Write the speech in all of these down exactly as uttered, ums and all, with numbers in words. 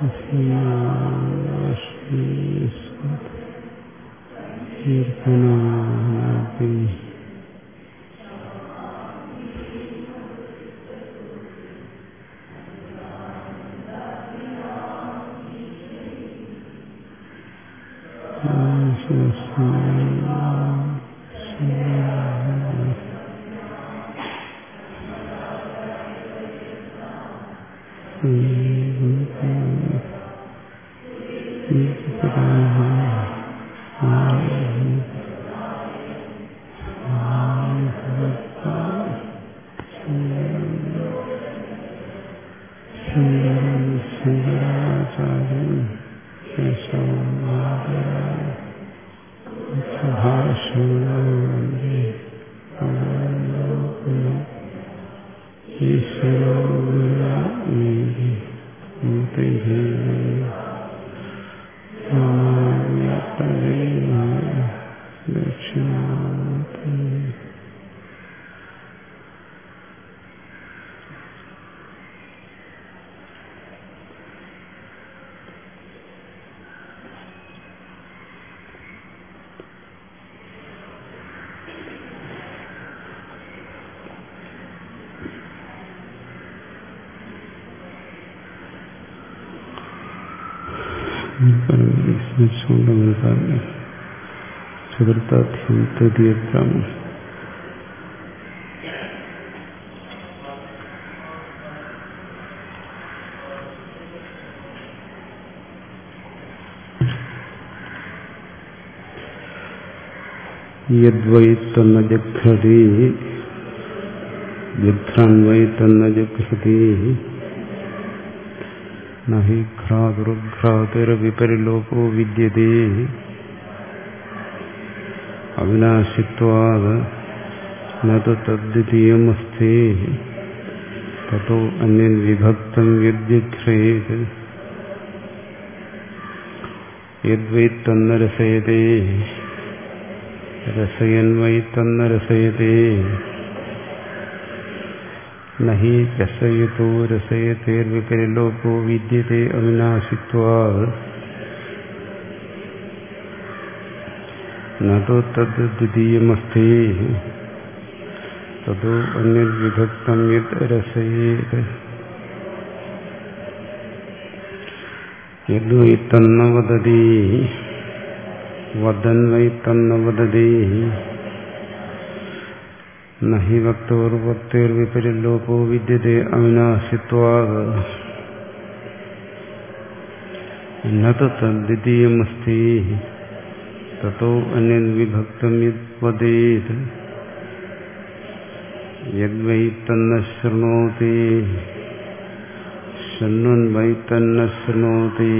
ചതുർത്ഥാധ്യായം തൃതീയബ്രാഹ്മണം. യദ്വൈ തന്ന ജഘ്രതി ജഘ്രാൻവൈ തന്ന ജഘ്രതി നഹി ഘ്രാതുർഘ്രാതിർവിപരിലോപോ വിദ്യതേ അവിനാശിത്വാത് നതു തദ്ദ്വിതീയമസ്തി തതോ അന്യൻ വിഭക്തം യദ്ജിഘ്രേത് യദ്വൈ തന്ന രസയതേ രസയൻ വൈ തന്ന രസയതേ നഹി രസയതോ രസയതേർവിപരിലോപോ വിദ്യതേ അവിനാശിത്വാത് നതു തദ്ദ്വിതീയമസ്തി തതോ അന്യൻ വിഭക്തം യത് രസയേത് യദ്വൈ തന്ന വദതി വദൻ വൈ തന്ന വദതി നഹി വക്തോർവക്തേർവിപരിലോപോ വിദ്യതേ അവിനാശിത്വാത് നതു തദ്ദ്വിതീയമസ്തി തതോ അന്യൻ വിഭക്തം യത് വദേത് യദ്വൈ തന്ന ശൃണോതി ശൃണ്വൻ വൈ തന്ന ശൃണോതി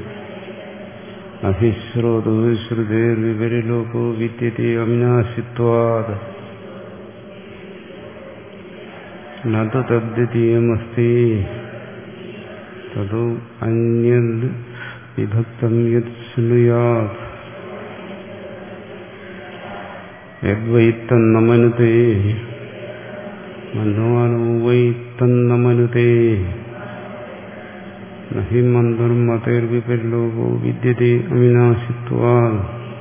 അഭിശ്രോതോ ശ്രുതേർവിപരിലോപോ വിദ്യതേ അവിനാശിത്വാത് നതു തദ്ദ്വിതീയമസ്തി തതോ അന്യൻ വിഭക്തം യത് ശൃണുയാത് യദ്വൈ തന്ന മനുതേ മന്വാനോ വൈ തന്ന മനുതേ നഹി മന്ദർമതേർവിപരിലോപോ വിദ്യതേ അവിനാശിത്വാത്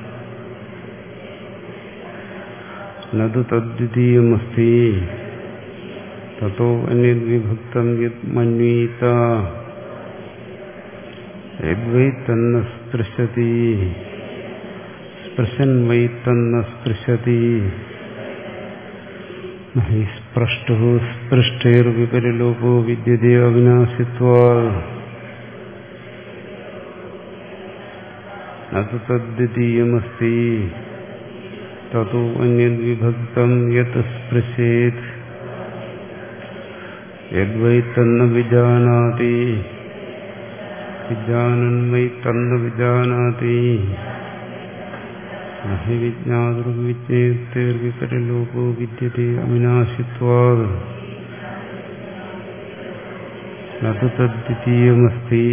നതു തദ്ദ്വിതീയമസ്തി തതോ അന്യൻ വിഭക്തം യത് മന്വീത യദ്വൈ തന്ന സ്പൃശതി സ്പൃശൻ വൈ തന്ന സ്പൃശതി നഹി സ്പൃഷ്ടോ സ്പൃഷ്ടേർവിപരിലോപോ വിദ്യതേ അവിനാശിത്വാത് നതു തദ്ദ്വിതീയമസ്തി തതോ അന്യൻ വിഭക്തം യത് സ്പൃശേത് യദ്വൈ തന്ന വിജാനാതി വിജാനൻ വൈ തന്ന വിജാനാതി നഹി വിജ്ഞാതുർവിജ്ഞേയത്തേർവിപരിലോപോ വിദ്യതേ അവിനാശിത്വാത് നതു തദ്ദ്വിതീയമസ്തി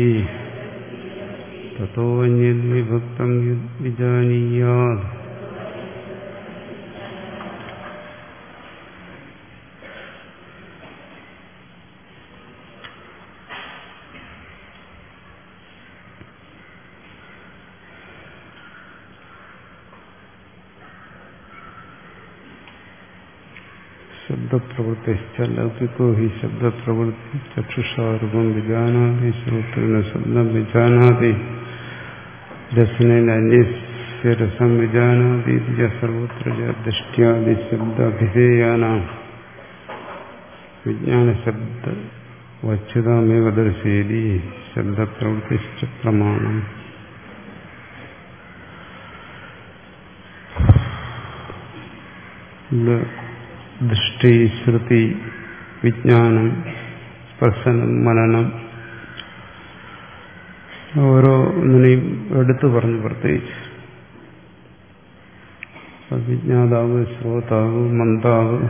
തതോ അന്യൻ വിഭക്തം യത് വിജാനീയാത് ശബ്ദപ്രവൃത്തി ലൗകികോ ഹി ശബ്ദപ്രവൃത്തി ചക്ഷുഷാരൂപം വിജാനാതി ശ്രോത്രേണ ശബ്ദം വിജാനാതി രസനേന അന്യസ്യ രസം വിജാനാതി സർവത്ര ദൃഷ്ട്യാദി ശബ്ദാഭിധേയാനാം വിജ്ഞാനശബ്ദ വച്യുതാമേവ ദർശേതി ശബ്ദപ്രവൃത്തിശ്ച പ്രമാണം. ദൃഷ്ടി, ശ്രുതി, വിജ്ഞാനം, സ്പർശനം, മനനം ഓരോന്നിനെയും എടുത്തു പറഞ്ഞു. പ്രത്യേകിച്ച് വിജ്ഞാതാവ്, ശ്രോതാവ്, മന്ദാവ്,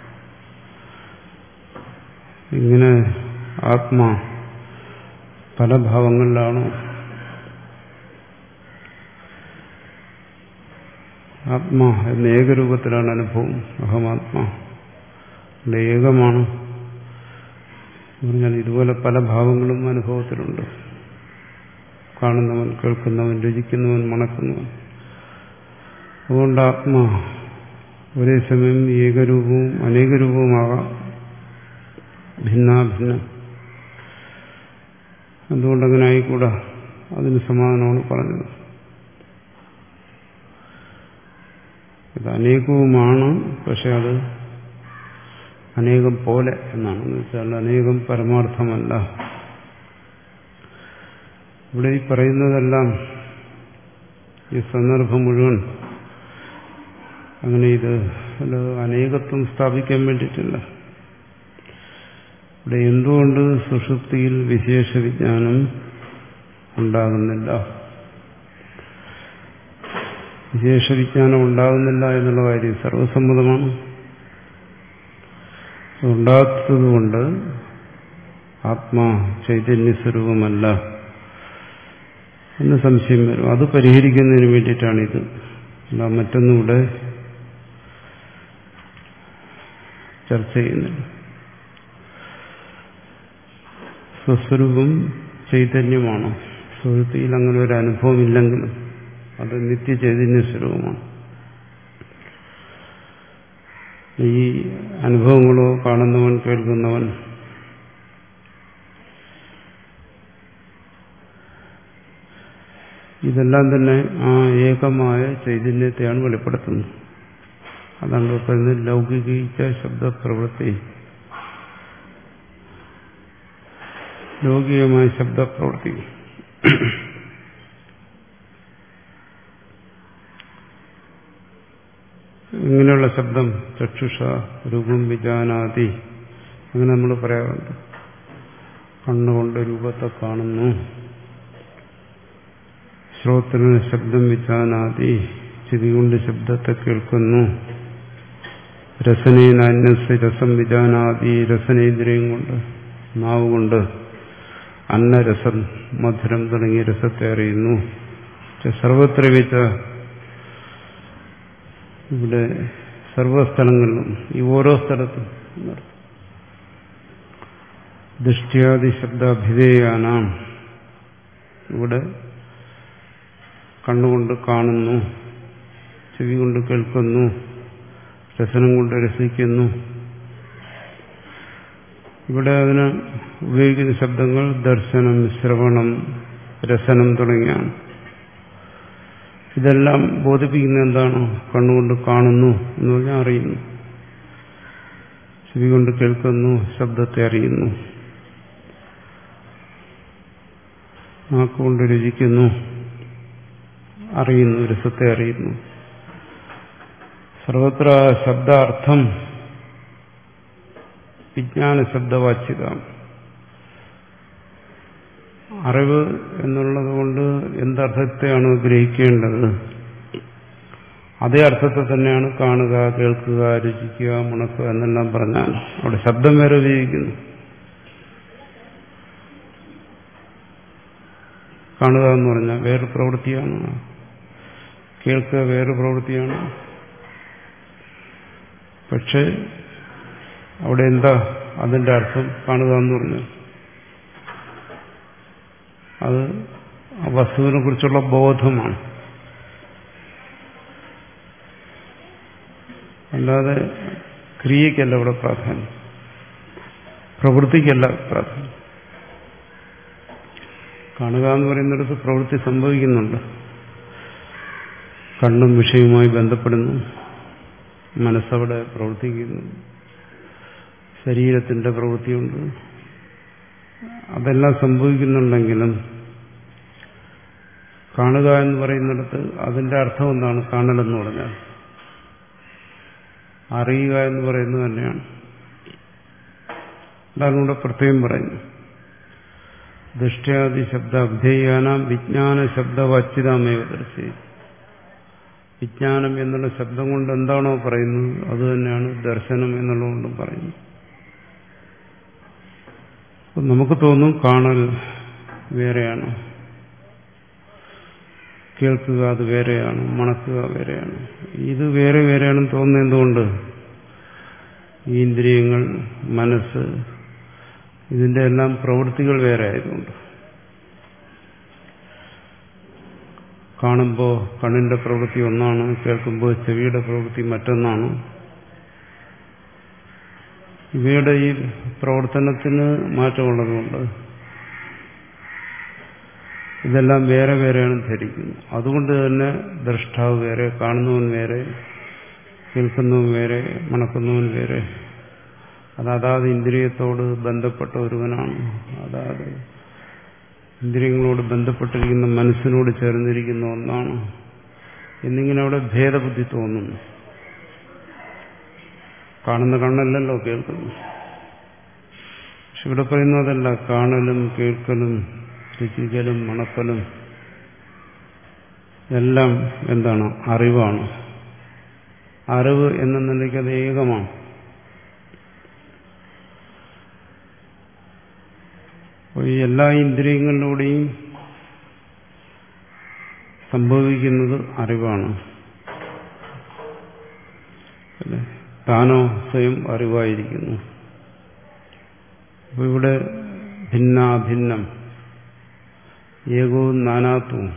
ഇങ്ങനെ ആത്മാ പല ഭാവങ്ങളിലാണോ? ആത്മാ എന്ന ഏകരൂപത്തിലാണ് അനുഭവം. അഹമാത്മാ ഏകമാണ് പറഞ്ഞാൽ ഇതുപോലെ പല ഭാവങ്ങളും അനുഭവത്തിലുണ്ട്. കാണുന്നവൻ, കേൾക്കുന്നവൻ, രുചിക്കുന്നവൻ, മണക്കുന്നവൻ. അതുകൊണ്ട് ആത്മാ ഒരേ സമയം ഏകരൂപവും അനേകരൂപവുമാകാം, ഭിന്നാഭിന്നം. എന്തുകൊണ്ടങ്ങനെ ആയിക്കൂടാ? അതിന് സമാധാനമാണ് പറഞ്ഞത്. ഇത് അനേകവുമാണ്, പക്ഷെ അത് അനേകം പോലെ എന്നാണ്. എന്ന് വെച്ചാൽ അനേകം പരമാർത്ഥമല്ല. ഇവിടെ ഈ പറയുന്നതെല്ലാം ഈ സന്ദർഭം മുഴുവൻ അങ്ങനെ ഇത് അനേകത്വം സ്ഥാപിക്കാൻ വേണ്ടിയിട്ടില്ല. ഇവിടെ എന്തുകൊണ്ട് സുഷുപ്തിയിൽ വിശേഷ വിജ്ഞാനം ഉണ്ടാകുന്നില്ല, വിശേഷ വിജ്ഞാനം ഉണ്ടാകുന്നില്ല എന്നുള്ള കാര്യം സർവസമ്മതമാണ്. ഉണ്ടാകാത്തതുകൊണ്ട് ആത്മാ ചൈതന്യസ്വരൂപമല്ല എന്ന് സംശയം വരും. അത് പരിഹരിക്കുന്നതിന് വേണ്ടിയിട്ടാണിത്. അല്ല മറ്റൊന്നുകൂടെ ചർച്ച ചെയ്യുന്നത്. സ്വസ്വരൂപം ചൈതന്യമാണ്. സുഹൃത്തിയിൽ അങ്ങനെ ഒരു അനുഭവം ഇല്ലെങ്കിലും അത് നിത്യചൈതന്യ സ്വരൂപമാണ്. ഈ അനുഭവങ്ങളോ കാണുന്നവൻ, കേൾക്കുന്നവൻ ഇതെല്ലാം തന്നെ ആ ഏകമായ ചൈതന്യത്തെയാണ് വെളിപ്പെടുത്തുന്നത്. അതാണ് പറയുന്നത് ലൗകിക ശബ്ദപ്രവൃത്തി. ലൗകികമായ ശബ്ദപ്രവൃത്തി ഇങ്ങനെയുള്ള ശബ്ദം ചക്ഷുഷ രൂപം വിജാനാതി അങ്ങനെ നമ്മൾ പറയാറുണ്ട്. കണ്ണുകൊണ്ട് രൂപത്തെ കാണുന്നു. ശ്രോത്രന് ശബ്ദം വിജാനാതി ചെവി കൊണ്ട് ശബ്ദത്തെ കേൾക്കുന്നു. രസനേനാന്യസ് രസം വിജാനാതി രസനേന്ദ്രിയം കൊണ്ട് നാവ് കൊണ്ട് അന്നരസം മധുരം തുടങ്ങിയ രസത്തെ അറിയുന്നു. സർവത്ര വെച്ച ഇവിടെ സർവസ്ഥലങ്ങളിലും ഈ ഓരോ സ്ഥലത്തും ദൃഷ്ട്യാദി ശബ്ദാഭിധേയാനാം ഇവിടെ കണ്ണുകൊണ്ട് കാണുന്നു, ചെവി കൊണ്ട് കേൾക്കുന്നു, രസനം കൊണ്ട് രസിക്കുന്നു. ഇവിടെ അതിന് ഉപയോഗിക്കുന്ന ശബ്ദങ്ങൾ ദർശനം, ശ്രവണം, രസനം തുടങ്ങിയാണ്. ഇതെല്ലാം ബോധിപ്പിക്കുന്ന എന്താണ്? കണ്ണുകൊണ്ട് കാണുന്നു എന്ന് പറഞ്ഞാൽ അറിയുന്നു, ചെവി കൊണ്ട് കേൾക്കുന്നു, ശബ്ദത്തെ അറിയുന്നു, നാക്കുകൊണ്ട് രുചിക്കുന്നു, അറിയുന്നു, രസത്തെ അറിയുന്നു. സർവത്ര ശബ്ദാർത്ഥം വിജ്ഞാന ശബ്ദവാച്യത. അറിവ് എന്നുള്ളത് കൊണ്ട് എന്തർത്ഥത്തെയാണ് ഗ്രഹിക്കേണ്ടത് അതേ അർത്ഥത്തെ തന്നെയാണ് കാണുക, കേൾക്കുക, രുചിക്കുക, മണക്കുക എന്നെല്ലാം പറഞ്ഞാൽ അവിടെ ശബ്ദം വേറെ ഉപയോഗിക്കുന്നു. കാണുക എന്ന് പറഞ്ഞാൽ വേറെ പ്രവൃത്തിയാണ്, കേൾക്കുക വേറെ പ്രവൃത്തിയാണ്. പക്ഷെ അവിടെ എന്താ അതിന്റെ അർത്ഥം? കാണുക എന്ന് പറഞ്ഞാൽ അത് ആ വസ്തുവിനെ കുറിച്ചുള്ള ബോധമാണ്. അല്ലാതെ ക്രിയയ്ക്കല്ല ഇവിടെ പ്രാധാന്യം, പ്രവൃത്തിക്കല്ല പ്രാധാന്യം. കാണുക എന്ന് പറയുന്നിടത്ത് പ്രവൃത്തി സംഭവിക്കുന്നുണ്ട്. കണ്ണും വിഷയവുമായി ബന്ധപ്പെടുന്നു, മനസ്സവിടെ പ്രവർത്തിക്കുന്നു, ശരീരത്തിന്റെ പ്രവൃത്തിയുണ്ട്, അതെല്ലാം സംഭവിക്കുന്നുണ്ടെങ്കിലും കാണുക എന്ന് പറയുന്നിടത്ത് അതിന്റെ അർത്ഥം എന്താണ്? കാണലെന്ന് പറഞ്ഞാൽ അറിയുക എന്ന് പറയുന്നത് തന്നെയാണ്. അതാണ് ഇവിടെ പ്രത്യേകം പറയുന്നു. ദൃഷ്ട്യാദി ശബ്ദ അഭ്യയാനാം വിജ്ഞാന ശബ്ദവാച്യതാമേവ ദർശി. വിജ്ഞാനം എന്നുള്ള ശബ്ദം കൊണ്ട് എന്താണോ പറയുന്നത് അത് തന്നെയാണ് ദർശനം എന്നുള്ളതുകൊണ്ടും പറയുന്നത്. നമുക്ക് തോന്നും കാണൽ വേറെയാണ്, കേൾക്കുക അത് വേറെയാണ്, മണക്കുക വേറെയാണ്. ഇത് വേറെ വേറെയാണെന്ന് തോന്നുന്നത് എന്തുകൊണ്ട്? ഈ ഇന്ദ്രിയങ്ങൾ, മനസ്സ്, ഇതിന്റെ എല്ലാം പ്രവൃത്തികൾ വേറെ ആയതുകൊണ്ട്. കാണുമ്പോൾ കണ്ണിന്റെ പ്രവൃത്തി ഒന്നാണ്, കേൾക്കുമ്പോൾ ചെവിയുടെ പ്രവൃത്തി മറ്റൊന്നാണ്. ഇവയുടെ ഈ പ്രവർത്തനത്തിന് മാറ്റമുള്ളതുകൊണ്ട് ഇതെല്ലാം വേറെ വേറെയാണ് ധരിക്കുന്നു. അതുകൊണ്ട് തന്നെ ദ്രഷ്ടാവ് വേറെ, കാണുന്നവൻ വേറെ, കേൾക്കുന്നവൻ വേറെ, മണക്കുന്നവൻ വേറെ. അത് അതാത് ഇന്ദ്രിയത്തോട് ബന്ധപ്പെട്ട ഒരുവനാണ്, അതാത് ഇന്ദ്രിയങ്ങളോട് ബന്ധപ്പെട്ടിരിക്കുന്ന മനസ്സിനോട് ചേർന്നിരിക്കുന്ന ഒന്നാണ് എന്നിങ്ങനെ അവിടെ ഭേദബുദ്ധി തോന്നുന്നു. കാണുന്ന കണ്ണല്ലല്ലോ കേൾക്കുന്നു. പക്ഷെ ഇവിടെ പറയുന്നതല്ല, കാണലും കേൾക്കലും രുചിക്കലും മണക്കലും എല്ലാം എന്താണ്? അറിവാണ്. അറിവ് എന്ന നിലയ്ക്ക് അത് ഏകമാണ്. ഈ എല്ലാ ഇന്ദ്രിയങ്ങളിലൂടെയും സംഭവിക്കുന്നത് അറിവാണ്. അല്ലേ? താനോ സ്വയം അറിവായിരിക്കുന്നു. അപ്പൊ ഇവിടെ ഭിന്നാഭിന്നം, ഏകവും നാനാത്വവും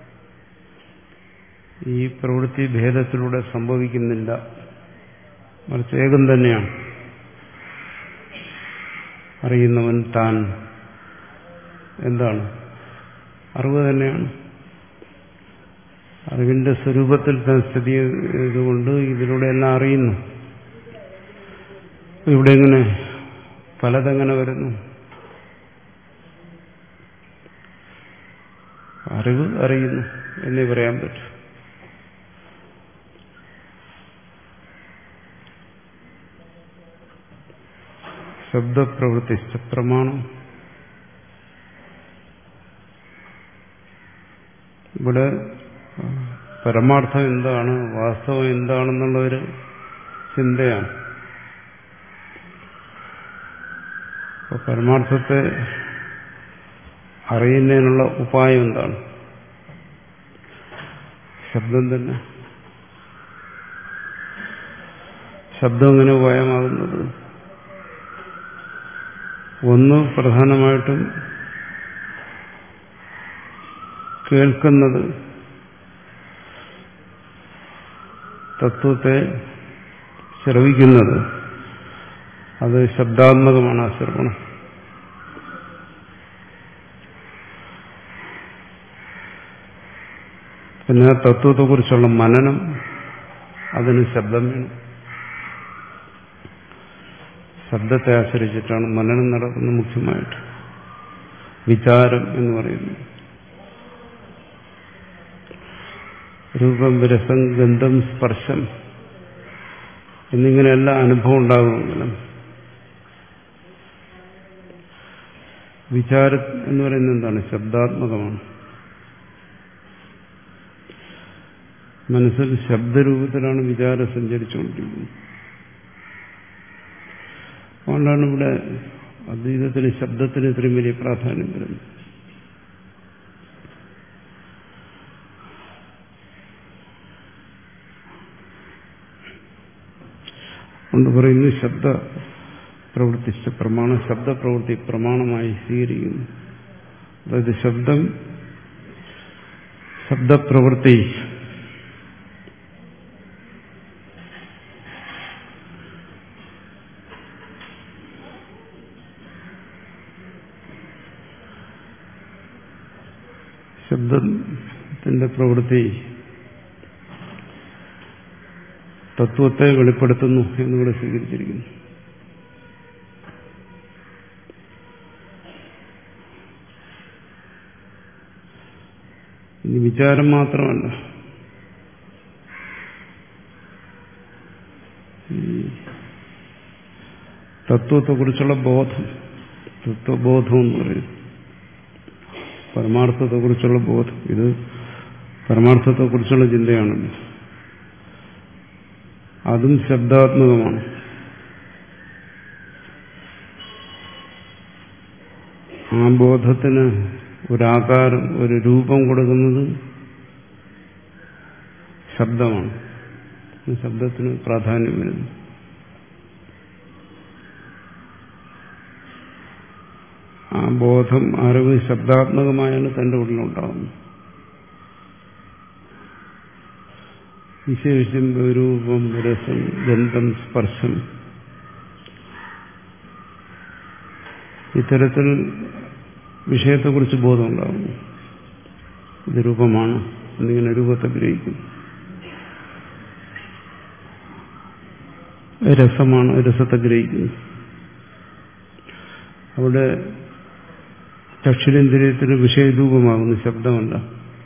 ഈ പ്രവൃത്തി ഭേദത്തിലൂടെ സംഭവിക്കുന്നില്ല, മറിച്ച് ഏകം തന്നെയാണ്. അറിയുന്നവൻ താൻ എന്താണ്? അറിവ് തന്നെയാണ്. അറിവിന്റെ സ്വരൂപത്തിൽ സ്ഥിതി ചെയ്തുകൊണ്ട് ഇതിലൂടെ എല്ലാം അറിയുന്നു. ഇവിടെ എങ്ങനെ പലതെങ്ങനെ വരുന്നു? അറിവ് അറിയുന്നു എന്നേ പറയാൻ പറ്റും. ശബ്ദപ്രവൃത്തി പ്രമാണം. ഇവിടെ പരമാർത്ഥം എന്താണ്, വാസ്തവം എന്താണെന്നുള്ളൊരു ചിന്തയാണ്. അപ്പോൾ പരമാർത്ഥത്തെ അറിയുന്നതിനുള്ള ഉപായം എന്താണ്? ശബ്ദം തന്നെ. ശബ്ദം എങ്ങനെ ഉപായമാകുന്നത്? ഒന്ന് പ്രധാനമായിട്ടും കേൾക്കുന്നത് തത്വത്തെ ശ്രവിക്കുന്നത്, അത് ശബ്ദാത്മകമാണ്. ആ ശ്രവണം പിന്നെ തത്വത്തെക്കുറിച്ചുള്ള മനനം, അതിന് ശബ്ദം വേണം. ശബ്ദത്തെ ആശ്രയിച്ചിട്ടാണ് മനനം നടക്കുന്നത്. മുഖ്യമായിട്ട് വിചാരം എന്ന് പറയുന്നത് രൂപം, രസം, ഗന്ധം, സ്പർശം എന്നിങ്ങനെയെല്ലാം അനുഭവം ഉണ്ടാകുമെങ്കിലും വിചാരം എന്ന് പറയുന്നത് എന്താണ്? ശബ്ദാത്മകമാണ്. മനസ്സിൽ ശബ്ദരൂപത്തിലാണ് വിചാരം സഞ്ചരിച്ചുകൊണ്ടിരിക്കുന്നത്. അതുകൊണ്ടാണ് ഇവിടെ അദ്വൈതത്തിന് ശബ്ദത്തിന് ഇത്രയും വലിയ പ്രാധാന്യം വരുന്നത്. കൊണ്ട് പറയുന്നു ശബ്ദ പ്രവൃത്തിച്ച പ്രമാണം, ശബ്ദപ്രവൃത്തി പ്രമാണമായി സ്വീകരിക്കുന്നു. അതായത് ശബ്ദം, ശബ്ദപ്രവൃത്തി ശബ്ദത്തിന്റെ പ്രവൃത്തി തത്വത്തെ വെളിപ്പെടുത്തുന്നു എന്നിവിടെ സ്വീകരിച്ചിരിക്കുന്നു. ഇനി വിചാരം മാത്രമല്ല, തത്വത്തെക്കുറിച്ചുള്ള ബോധം, തത്വബോധം എന്ന് പറയും, പരമാർത്ഥത്തെക്കുറിച്ചുള്ള ബോധം. ഇത് പരമാർത്ഥത്തെക്കുറിച്ചുള്ള ചിന്തയാണല്ലോ. അതും ശബ്ദാത്മകമാണ്. ആ ബോധത്തിന് ഒരാകാരം, ഒരു രൂപം കൊടുക്കുന്നത് ശബ്ദമാണ്. ശബ്ദത്തിന് പ്രാധാന്യം വരുന്നു. ആ ബോധം, അറിവ് ശബ്ദാത്മകമായാണ് തന്റെ ഉള്ളിലുണ്ടാകുന്നത്. വിശേഷം രൂപം, രസം, ഗന്ധം, സ്പർശം, ഇത്തരത്തിൽ വിഷയത്തെക്കുറിച്ച് ബോധമുണ്ടാകുന്നു. ഇത് രൂപമാണ് എന്നിങ്ങനെ രൂപത്തെ ഗ്രഹിക്കും. രസമാണ്, രസത്തെ ഗ്രഹിക്കുന്നു. അവിടെ ചക്ഷുരേന്ദ്രിയത്തിന് വിഷയരൂപമാകുന്നു, ശബ്ദമല്ല.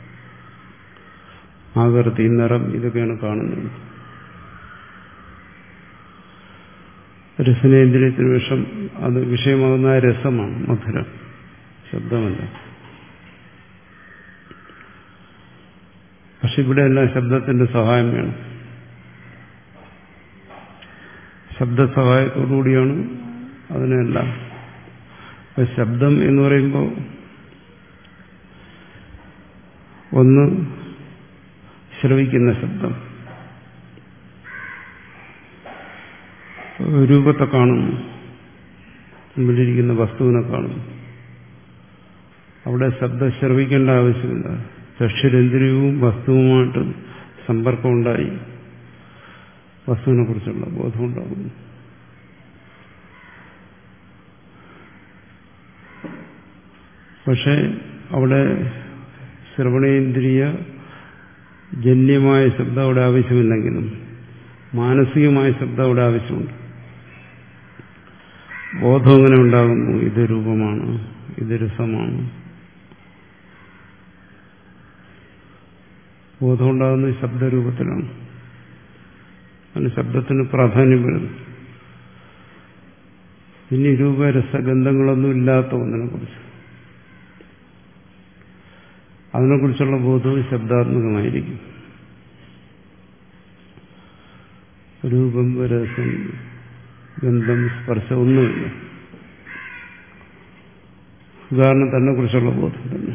ആകൃതി, നിറം, ഇതൊക്കെയാണ് കാണുന്നത്. രസനേന്ദ്രിയത്തിന് വിഷം, അത് വിഷയമാകുന്ന രസമാണ്, മധുരം, ശബ്ദമല്ല. പക്ഷെ ഇവിടെ എല്ലാം ശബ്ദത്തിന്റെ സഹായം വേണം. ശബ്ദസഹായത്തോടുകൂടിയാണ് അതിനെല്ലാം. ശബ്ദം എന്ന് പറയുമ്പോൾ ഒന്ന് ശ്രവിക്കുന്ന ശബ്ദം, രൂപത്തെ കാണുന്നു, മുമ്പിലിരിക്കുന്ന വസ്തുവിനെ കാണുന്നു. അവിടെ ശബ്ദം ശ്രവിക്കേണ്ട ആവശ്യമില്ല. ചക്ഷുരേന്ദ്രിയവും വസ്തുവുമായിട്ട് സമ്പർക്കമുണ്ടായി വസ്തുവിനെ കുറിച്ചുള്ള ബോധമുണ്ടാകുന്നു. പക്ഷെ അവിടെ ശ്രവണേന്ദ്രിയ ജന്യമായ ശബ്ദം അവിടെ ആവശ്യമില്ലെങ്കിലും മാനസികമായ ശബ്ദം അവിടെ ആവശ്യമുണ്ട്. ബോധം എങ്ങനെ ഉണ്ടാകുന്നു? ഇത് രൂപമാണ്, ഇത് രസമാണ്. ബോധമുണ്ടാകുന്നത് ശബ്ദരൂപത്തിലാണ്. അതിന് ശബ്ദത്തിന് പ്രാധാന്യം വരുന്നു. ഇനി രൂപരസഗന്ധങ്ങളൊന്നും ഇല്ലാത്ത ഒന്നിനെ കുറിച്ച്, അതിനെക്കുറിച്ചുള്ള ബോധവും ശബ്ദാത്മകമായിരിക്കും. രൂപം, രസം, ഗന്ധം, സ്പർശം ഒന്നുമില്ല. ഉദാഹരണം തന്നെ കുറിച്ചുള്ള ബോധം തന്നെ.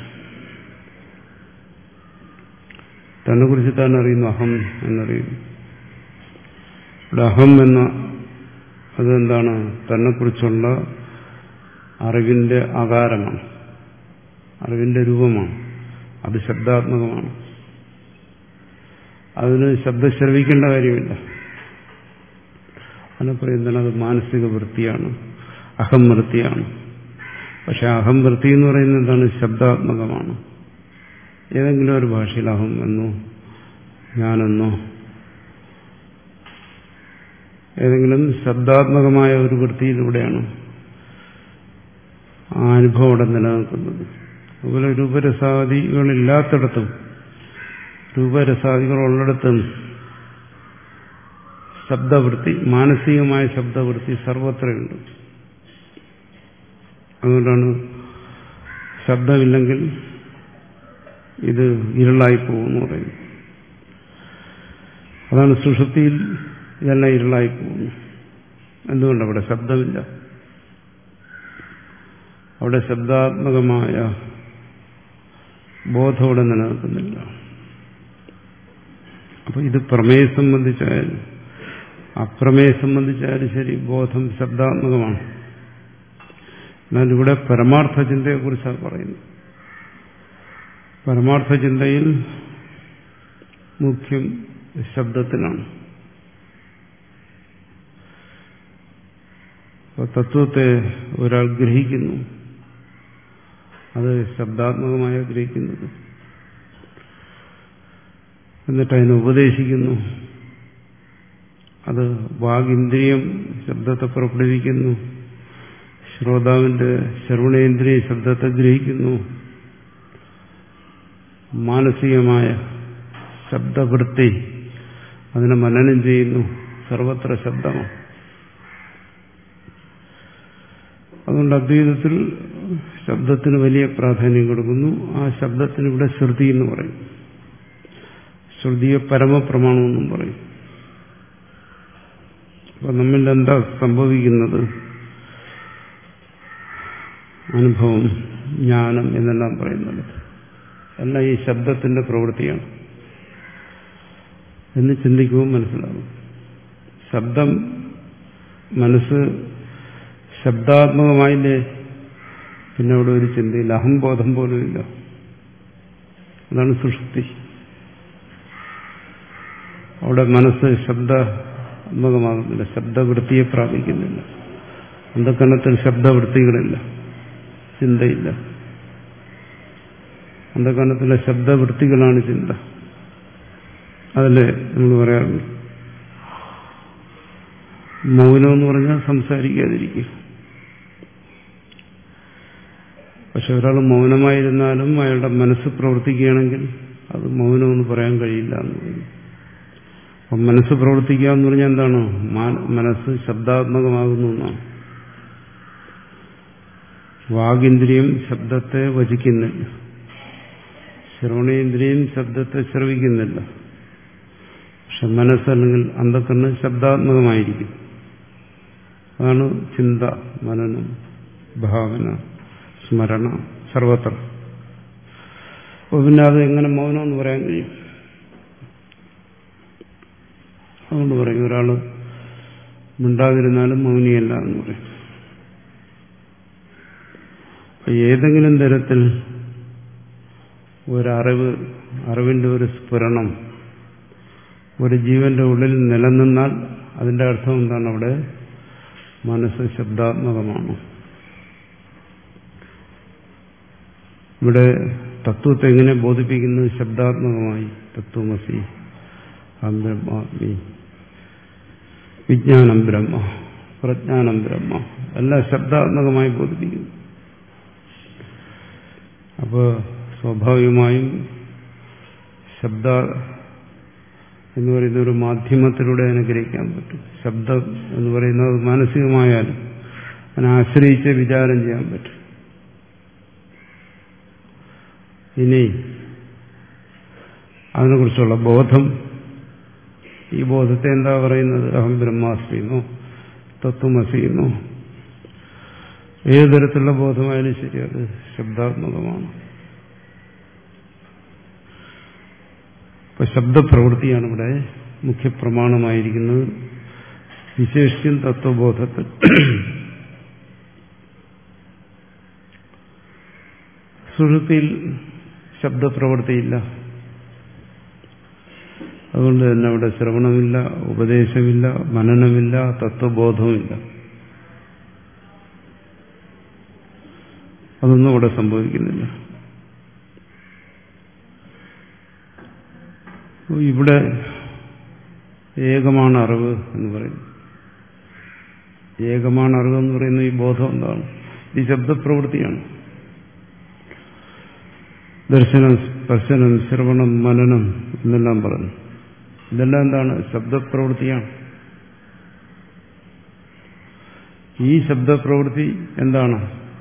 തന്നെ കുറിച്ച് താൻ അറിയുന്നു, അഹം എന്നറിയുന്നു. ഇവിടെ അഹം എന്ന അതെന്താണ്? തന്നെക്കുറിച്ചുള്ള അറിവിന്റെ ആകാരമാണ്, അറിവിന്റെ രൂപമാണ്. അത് ശബ്ദാത്മകമാണ്. അതിന് ശബ്ദം ശ്രവിക്കേണ്ട കാര്യമില്ല. അതിനെ പറയുന്നത് അത് മാനസിക വൃത്തിയാണ്, അഹം വൃത്തിയാണ്. പക്ഷെ അഹം വൃത്തി എന്ന് പറയുന്നത് എന്താണ്? ശബ്ദാത്മകമാണ്. ഏതെങ്കിലും ഒരു ഭാഷയിൽ അഹം എന്നോ ഞാനെന്നോ ഏതെങ്കിലും ശബ്ദാത്മകമായ ഒരു വൃത്തിയിലൂടെയാണ് ആ അനുഭവം അവിടെ നിലനിൽക്കുന്നത്. അതുപോലെ രൂപരസാദികളില്ലാത്തിടത്തും രൂപരസാദികളുള്ളിടത്തും ശബ്ദവൃത്തി, മാനസികമായ ശബ്ദവൃത്തി സർവത്രയുണ്ട്. അതുകൊണ്ടാണ് ശബ്ദമില്ലെങ്കിൽ ഇത് ഇരുളായിപ്പോകുമെന്ന് പറയുന്നത്. അതാണ് സുഷുപ്തിയിൽ ഇതെല്ലാം ഇരുളായിപ്പോകുന്നു. എന്തുകൊണ്ട്? അവിടെ ശബ്ദമില്ല. അവിടെ ശബ്ദാത്മകമായ ബോധം അവിടെ നിലനിൽക്കുന്നില്ല. അപ്പൊ ഇത് പ്രമേയം സംബന്ധിച്ചായാലും അപ്രമേയം സംബന്ധിച്ചായാലും ശരി, ബോധം ശബ്ദാത്മകമാണ്. എന്നാൽ ഇവിടെ പരമാർത്ഥ ചിന്തയെക്കുറിച്ചാണ് പറയുന്നത്. പരമാർത്ഥ ചിന്തയിൽ മുഖ്യം ശബ്ദത്തിലാണ്. തത്വത്തെ ഒരാൾ ഗ്രഹിക്കുന്നു, അത് ശബ്ദാത്മകമായ ഗ്രഹിക്കുന്നത്. എന്നിട്ട് അതിനെ ഉപദേശിക്കുന്നു. അത് വാഗിന്ദ്രിയം ശബ്ദത്തെ പുറപ്പെടുവിക്കുന്നു, ശ്രോതാവിന്റെ ശ്രവണേന്ദ്രിയ ശബ്ദത്തെ ഗ്രഹിക്കുന്നു, മാനസികമായ ശബ്ദവൃത്തി അതിനെ മനനം ചെയ്യുന്നു. സർവത്ര ശബ്ദമാണ്. അതുകൊണ്ട് അദ്വൈതത്തിൽ ശബ്ദത്തിന് വലിയ പ്രാധാന്യം കൊടുക്കുന്നു. ആ ശബ്ദത്തിന് ഇവിടെ ശ്രുതി എന്ന് പറയും. ശ്രുതിയെ പരമപ്രമാണമെന്നും പറയും. അപ്പൊ നമ്മിൽ എന്താ സംഭവിക്കുന്നത്? അനുഭവം, ജ്ഞാനം എന്നെല്ലാം പറയുന്നത് എല്ലാം ഈ ശബ്ദത്തിന്റെ പ്രവൃത്തിയാണ് എന്ന് ചിന്തിക്കുമ്പോൾ മനസ്സിലാകും. ശബ്ദം മനസ്സ് ശബ്ദാത്മകമായില്ലേ, പിന്നെ അവിടെ ഒരു ചിന്തയില്ല, അഹംബോധം പോലും ഇല്ല. അതാണ് സുഷുപ്തി. അവിടെ മനസ്സ് ശബ്ദാത്മകമാകുന്നില്ല, ശബ്ദവൃത്തിയെ പ്രാപിക്കുന്നില്ല. അന്ധകരണത്തിൽ ശബ്ദവൃത്തികളില്ല, ചിന്തയില്ല. അന്ധകരണത്തിലെ ശബ്ദവൃത്തികളാണ് ചിന്ത. അതല്ലേ നമ്മൾ പറയാറുണ്ട്, മൗനം എന്ന് പറഞ്ഞാൽ സംസാരിക്കാതിരിക്കുക. പക്ഷെ ഒരാൾ മൗനമായിരുന്നാലും അയാളുടെ മനസ്സ് പ്രവർത്തിക്കുകയാണെങ്കിൽ അത് മൗനമെന്ന് പറയാൻ കഴിയില്ല എന്ന് പറയുന്നു. അപ്പം മനസ്സ് പ്രവർത്തിക്കുക എന്ന് പറഞ്ഞാൽ എന്താണ്? മനസ്സ് ശബ്ദാത്മകമാകുന്നു എന്നാണ്. വാഗിന്ദ്രിയം ശബ്ദത്തെ വചിക്കുന്നില്ല, ശ്രവണേന്ദ്രിയം ശബ്ദത്തെ ശ്രവിക്കുന്നില്ല. പക്ഷെ മനസ്സല്ലെങ്കിൽ അന്ധകരണം ശബ്ദാത്മകമായിരിക്കും. അതാണ് ചിന്ത, മനനം, ഭാവന, സ്മരണ സർവത്ര. അപ്പോൾ പിന്നെ അത് എങ്ങനെ മൗനം എന്ന് പറയാൻ കഴിയും? അതുകൊണ്ട് പറയും ഒരാൾ മിണ്ടാതിരുന്നാലും മൗനിയല്ല എന്ന് പറയും. ഏതെങ്കിലും തരത്തിൽ ഒരറിവ്, അറിവിന്റെ ഒരു സ്ഫുരണം ഒരു ജീവന്റെ ഉള്ളിൽ നിലനിന്നാൽ അതിന്റെ അർത്ഥം എന്താണ്? അവിടെ മനസ്സ് ശബ്ദാത്മകമാണ്. ഇവിടെ തത്വത്തെ എങ്ങനെ ബോധിപ്പിക്കുന്നത്? ശബ്ദാത്മകമായി. തത്വമസി, അഹം ബ്രഹ്മാസ്മി, വിജ്ഞാനം ബ്രഹ്മ, പ്രജ്ഞാനം ബ്രഹ്മ, എല്ലാം ശബ്ദാത്മകമായി ബോധിപ്പിക്കുന്നു. അപ്പോൾ സ്വാഭാവികമായും ശബ്ദ എന്ന് പറയുന്ന ഒരു മാധ്യമത്തിലൂടെ അനുഗ്രഹിക്കാൻ പറ്റും. ശബ്ദം എന്ന് പറയുന്നത് മാനസികമായാലും അതിനെ ആശ്രയിച്ച് വിചാരം ചെയ്യാൻ പറ്റും. ഇനി അതിനെക്കുറിച്ചുള്ള ബോധം, ഈ ബോധത്തെ എന്താ പറയുന്നത്? അഹം ബ്രഹ്മാസ്മിന്നോ തത്വമസിന്നോ ഏത് തരത്തിലുള്ള ബോധമായാലും ശരി, അത് ശബ്ദാത്മകമാണ്. ഇപ്പൊ ശബ്ദപ്രവൃത്തിയാണ് ഇവിടെ മുഖ്യ പ്രമാണമായിരിക്കുന്നത്, വിശേഷിച്ചും തത്വബോധത്തിൽ. സുഷുപ്തിയിൽ ശബ്ദപ്രവൃത്തിയില്ല. അതുകൊണ്ട് തന്നെ അവിടെ ശ്രവണമില്ല, ഉപദേശമില്ല, മനനമില്ല, തത്വബോധവുമില്ല. അതൊന്നും അവിടെ സംഭവിക്കുന്നില്ല. ഇവിടെ ഏകമാണ് അറിവ് എന്ന് പറയുന്നു. ഏകമാണ് അറിവ് എന്ന് പറയുന്ന ഈ ബോധം എന്താണ്? ഈ ശബ്ദപ്രവൃത്തിയാണ്. ദർശനം, സ്പർശനം, ശ്രവണം, മനനം എന്നെല്ലാം പറഞ്ഞു. ഇതെല്ലാം എന്താണ്? ശബ്ദപ്രവൃത്തിയാണ്. ഈ ശബ്ദപ്രവൃത്തി എന്താണ്?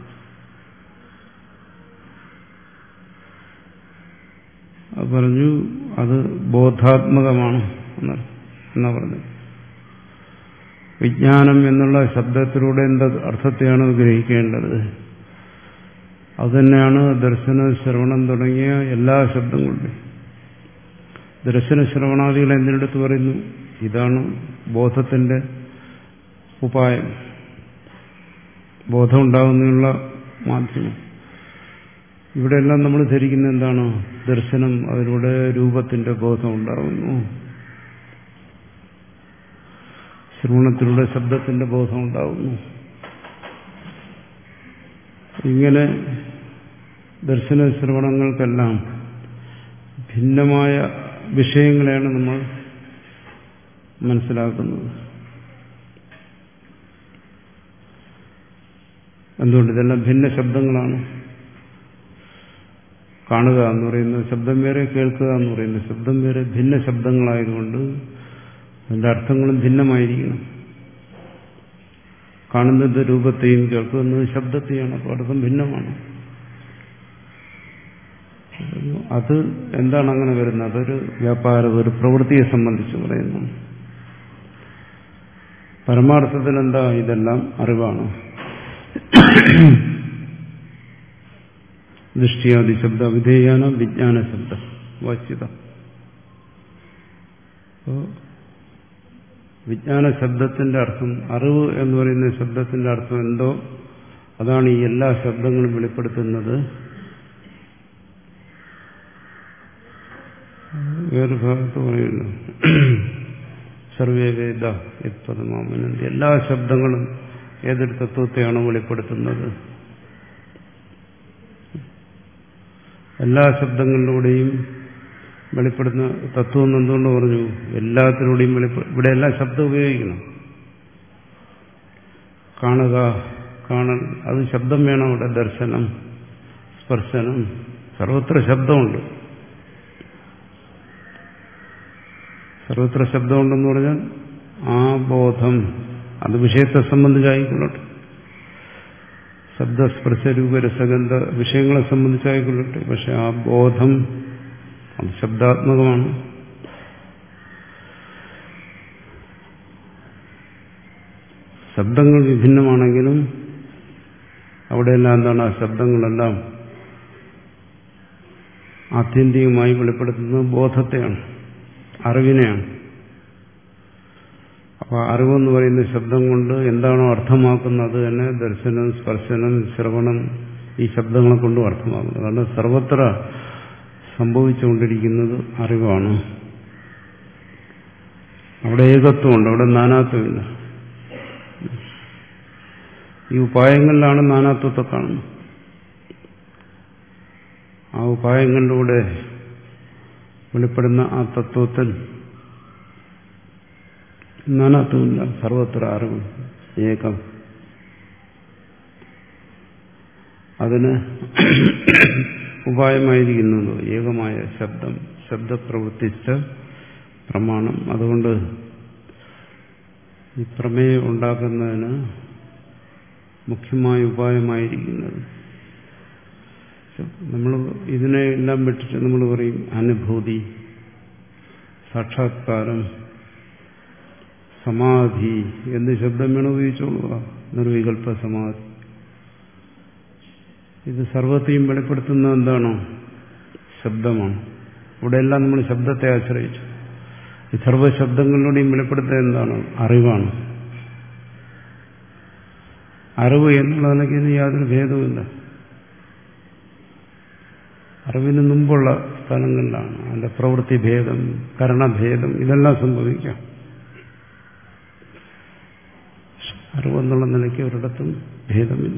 അത് പറഞ്ഞു, അത് ബോധാത്മകമാണ് എന്നാ പറഞ്ഞത്. വിജ്ഞാനം എന്നുള്ള ശബ്ദത്തിലൂടെ എന്താ അർത്ഥത്തെയാണ് ഗ്രഹിക്കേണ്ടത്? അതുതന്നെയാണ് ദർശന, ശ്രവണം തുടങ്ങിയ എല്ലാ ശബ്ദങ്ങളുടെയും. ദർശന ശ്രവണാദികൾ എന്തിനടുത്ത് പറയുന്നു? ഇതാണ് ബോധത്തിന്റെ ഉപായം, ബോധമുണ്ടാകുന്നതിനുള്ള മാധ്യമം. ഇവിടെയെല്ലാം നമ്മൾ ധരിക്കുന്ന എന്താണ്? ദർശനം, അതിലൂടെ രൂപത്തിന്റെ ബോധം ഉണ്ടാകുന്നു. ശ്രവണത്തിലൂടെ ശബ്ദത്തിന്റെ ബോധം ഉണ്ടാകുന്നു. ഇങ്ങനെ ദർശന ശ്രവണങ്ങൾക്കെല്ലാം ഭിന്നമായ വിഷയങ്ങളെയാണ് നമ്മൾ മനസ്സിലാക്കുന്നത്. എന്തുകൊണ്ട്? ഇതെല്ലാം ഭിന്ന ശബ്ദങ്ങളാണ്. കാണുക എന്ന് പറയുന്നത് ശബ്ദം വേറെ, കേൾക്കുക എന്ന് പറയുന്നത് ശബ്ദം വേറെ, ഭിന്ന ശബ്ദങ്ങളായതുകൊണ്ട് അതിൻ്റെ അർത്ഥങ്ങളും ഭിന്നമായിരിക്കണം. കാണുന്നത് രൂപത്തെയും കേൾക്കുന്നത് ശബ്ദത്തെയാണ്, അപ്പോൾ അർത്ഥം ഭിന്നമാണ്. അത് എന്താണ് അങ്ങനെ വരുന്നത്? അതൊരു വ്യാപാരം, ഒരു പ്രവൃത്തിയെ സംബന്ധിച്ച് പറയുന്നു. പരമാർത്ഥത്തിൽ എന്താ? ഇതെല്ലാം അറിവാണ്. ദൃഷ്ടിയാദി ശബ്ദ വിധേയാന വിജ്ഞാന ശബ്ദ വാച്യത. വിജ്ഞാന ശബ്ദത്തിന്റെ അർത്ഥം, അറിവ് എന്ന് പറയുന്ന ശബ്ദത്തിന്റെ അർത്ഥം എന്തോ അതാണ് ഈ എല്ലാ ശബ്ദങ്ങളും വെളിപ്പെടുത്തുന്നത്. വേറെ ഭാഗത്ത് പറയുന്നു സർവേ വേദ യത്പദമാമനന്തി. എല്ലാ ശബ്ദങ്ങളും ഏതൊരു തത്വത്തെയാണ് വെളിപ്പെടുത്തുന്നത്? എല്ലാ ശബ്ദങ്ങളിലൂടെയും വെളിപ്പെടുന്ന തത്വം എന്തുകൊണ്ട് പറഞ്ഞു? എല്ലാത്തിലൂടെയും വെളിപ്പെ ഇവിടെ എല്ലാം ശബ്ദം ഉപയോഗിക്കണം. കാണുക, കാണൽ, അത് ശബ്ദം വേണം അവിടെ. ദർശനം, സ്പർശനം, സർവത്ര ശബ്ദമുണ്ട്. സർവത്ര ശബ്ദമുണ്ടെന്ന് പറഞ്ഞാൽ ആ ബോധം അത് വിഷയത്തെ സംബന്ധിച്ചായിക്കൊള്ളട്ടെ, ശബ്ദസ്പർശ രൂപരസഗന്ധ വിഷയങ്ങളെ സംബന്ധിച്ചായിക്കൊള്ളട്ടെ, പക്ഷെ ആ ബോധം അത് ശബ്ദാത്മകമാണ്. ശബ്ദങ്ങൾ വിഭിന്നമാണെങ്കിലും അവിടെയെല്ലാം എന്താണ്? ആ ശബ്ദങ്ങളെല്ലാം ആത്യന്തികമായി വെളിപ്പെടുത്തുന്നത് ബോധത്തെയാണ്, അറിവിനെയാണ്. അപ്പോൾ അറിവെന്ന് പറയുന്ന ശബ്ദം കൊണ്ട് എന്താണോ അർത്ഥമാക്കുന്നത് തന്നെ ദർശനം, സ്പർശനം, ശ്രവണം, ഈ ശബ്ദങ്ങളെ കൊണ്ടും അർത്ഥമാക്കുന്നത്. കാരണം സർവത്ര സംഭവിച്ചുകൊണ്ടിരിക്കുന്നത് അറിവാണ്. അവിടെ ഏകത്വമുണ്ട്, അവിടെ നാനാത്വമില്ല. ഈ ഉപായങ്ങളിലാണ് നാനാത്വത്തെ കാണുന്നത്. ആ ഉപായങ്ങളിലൂടെ വെളിപ്പെടുന്ന ആ തത്വത്തിൽ നാനാത്വമില്ല, സർവത്ര അറിവ് ഏകം. അതിന് ഉപായമായിരിക്കുന്നത് ഏകമായ ശബ്ദം, ശബ്ദപ്രവൃത്തിച്ച പ്രമാണം. അതുകൊണ്ട് ഈ പ്രമേയം ഉണ്ടാക്കുന്നതിന് മുഖ്യമായ ഉപായമായിരിക്കുന്നത് നമ്മൾ ഇതിനെ എല്ലാം വിട്ടിട്ട് നമ്മൾ പറയും അനുഭൂതി, സാക്ഷാത്കാരം, സമാധി എന്ന് ശബ്ദം വേണം ഉപയോഗിച്ചോളുക. നിർവികൽപ്പ സമാധി. ഇത് സർവത്തെയും വെളിപ്പെടുത്തുന്ന എന്താണോ? ശബ്ദമാണ്. ഇവിടെയെല്ലാം നമ്മൾ ശബ്ദത്തെ ആശ്രയിച്ചു. ഈ സർവ്വശബ്ദങ്ങളിലൂടെയും വെളിപ്പെടുത്തുക എന്താണ്? അറിവാണ്. അറിവ് എന്നുള്ളതിനൊക്കെ ഇന്ന് യാതൊരു ഭേദവുമില്ല. അറിവിന് മുമ്പുള്ള സ്ഥലങ്ങളിലാണ് അതിന്റെ പ്രവൃത്തി ഭേദം, കരണഭേദം, ഇതെല്ലാം സംഭവിക്കാം. അറിവെന്നുള്ള നിലയ്ക്ക് ഒരിടത്തും ഭേദമില്ല.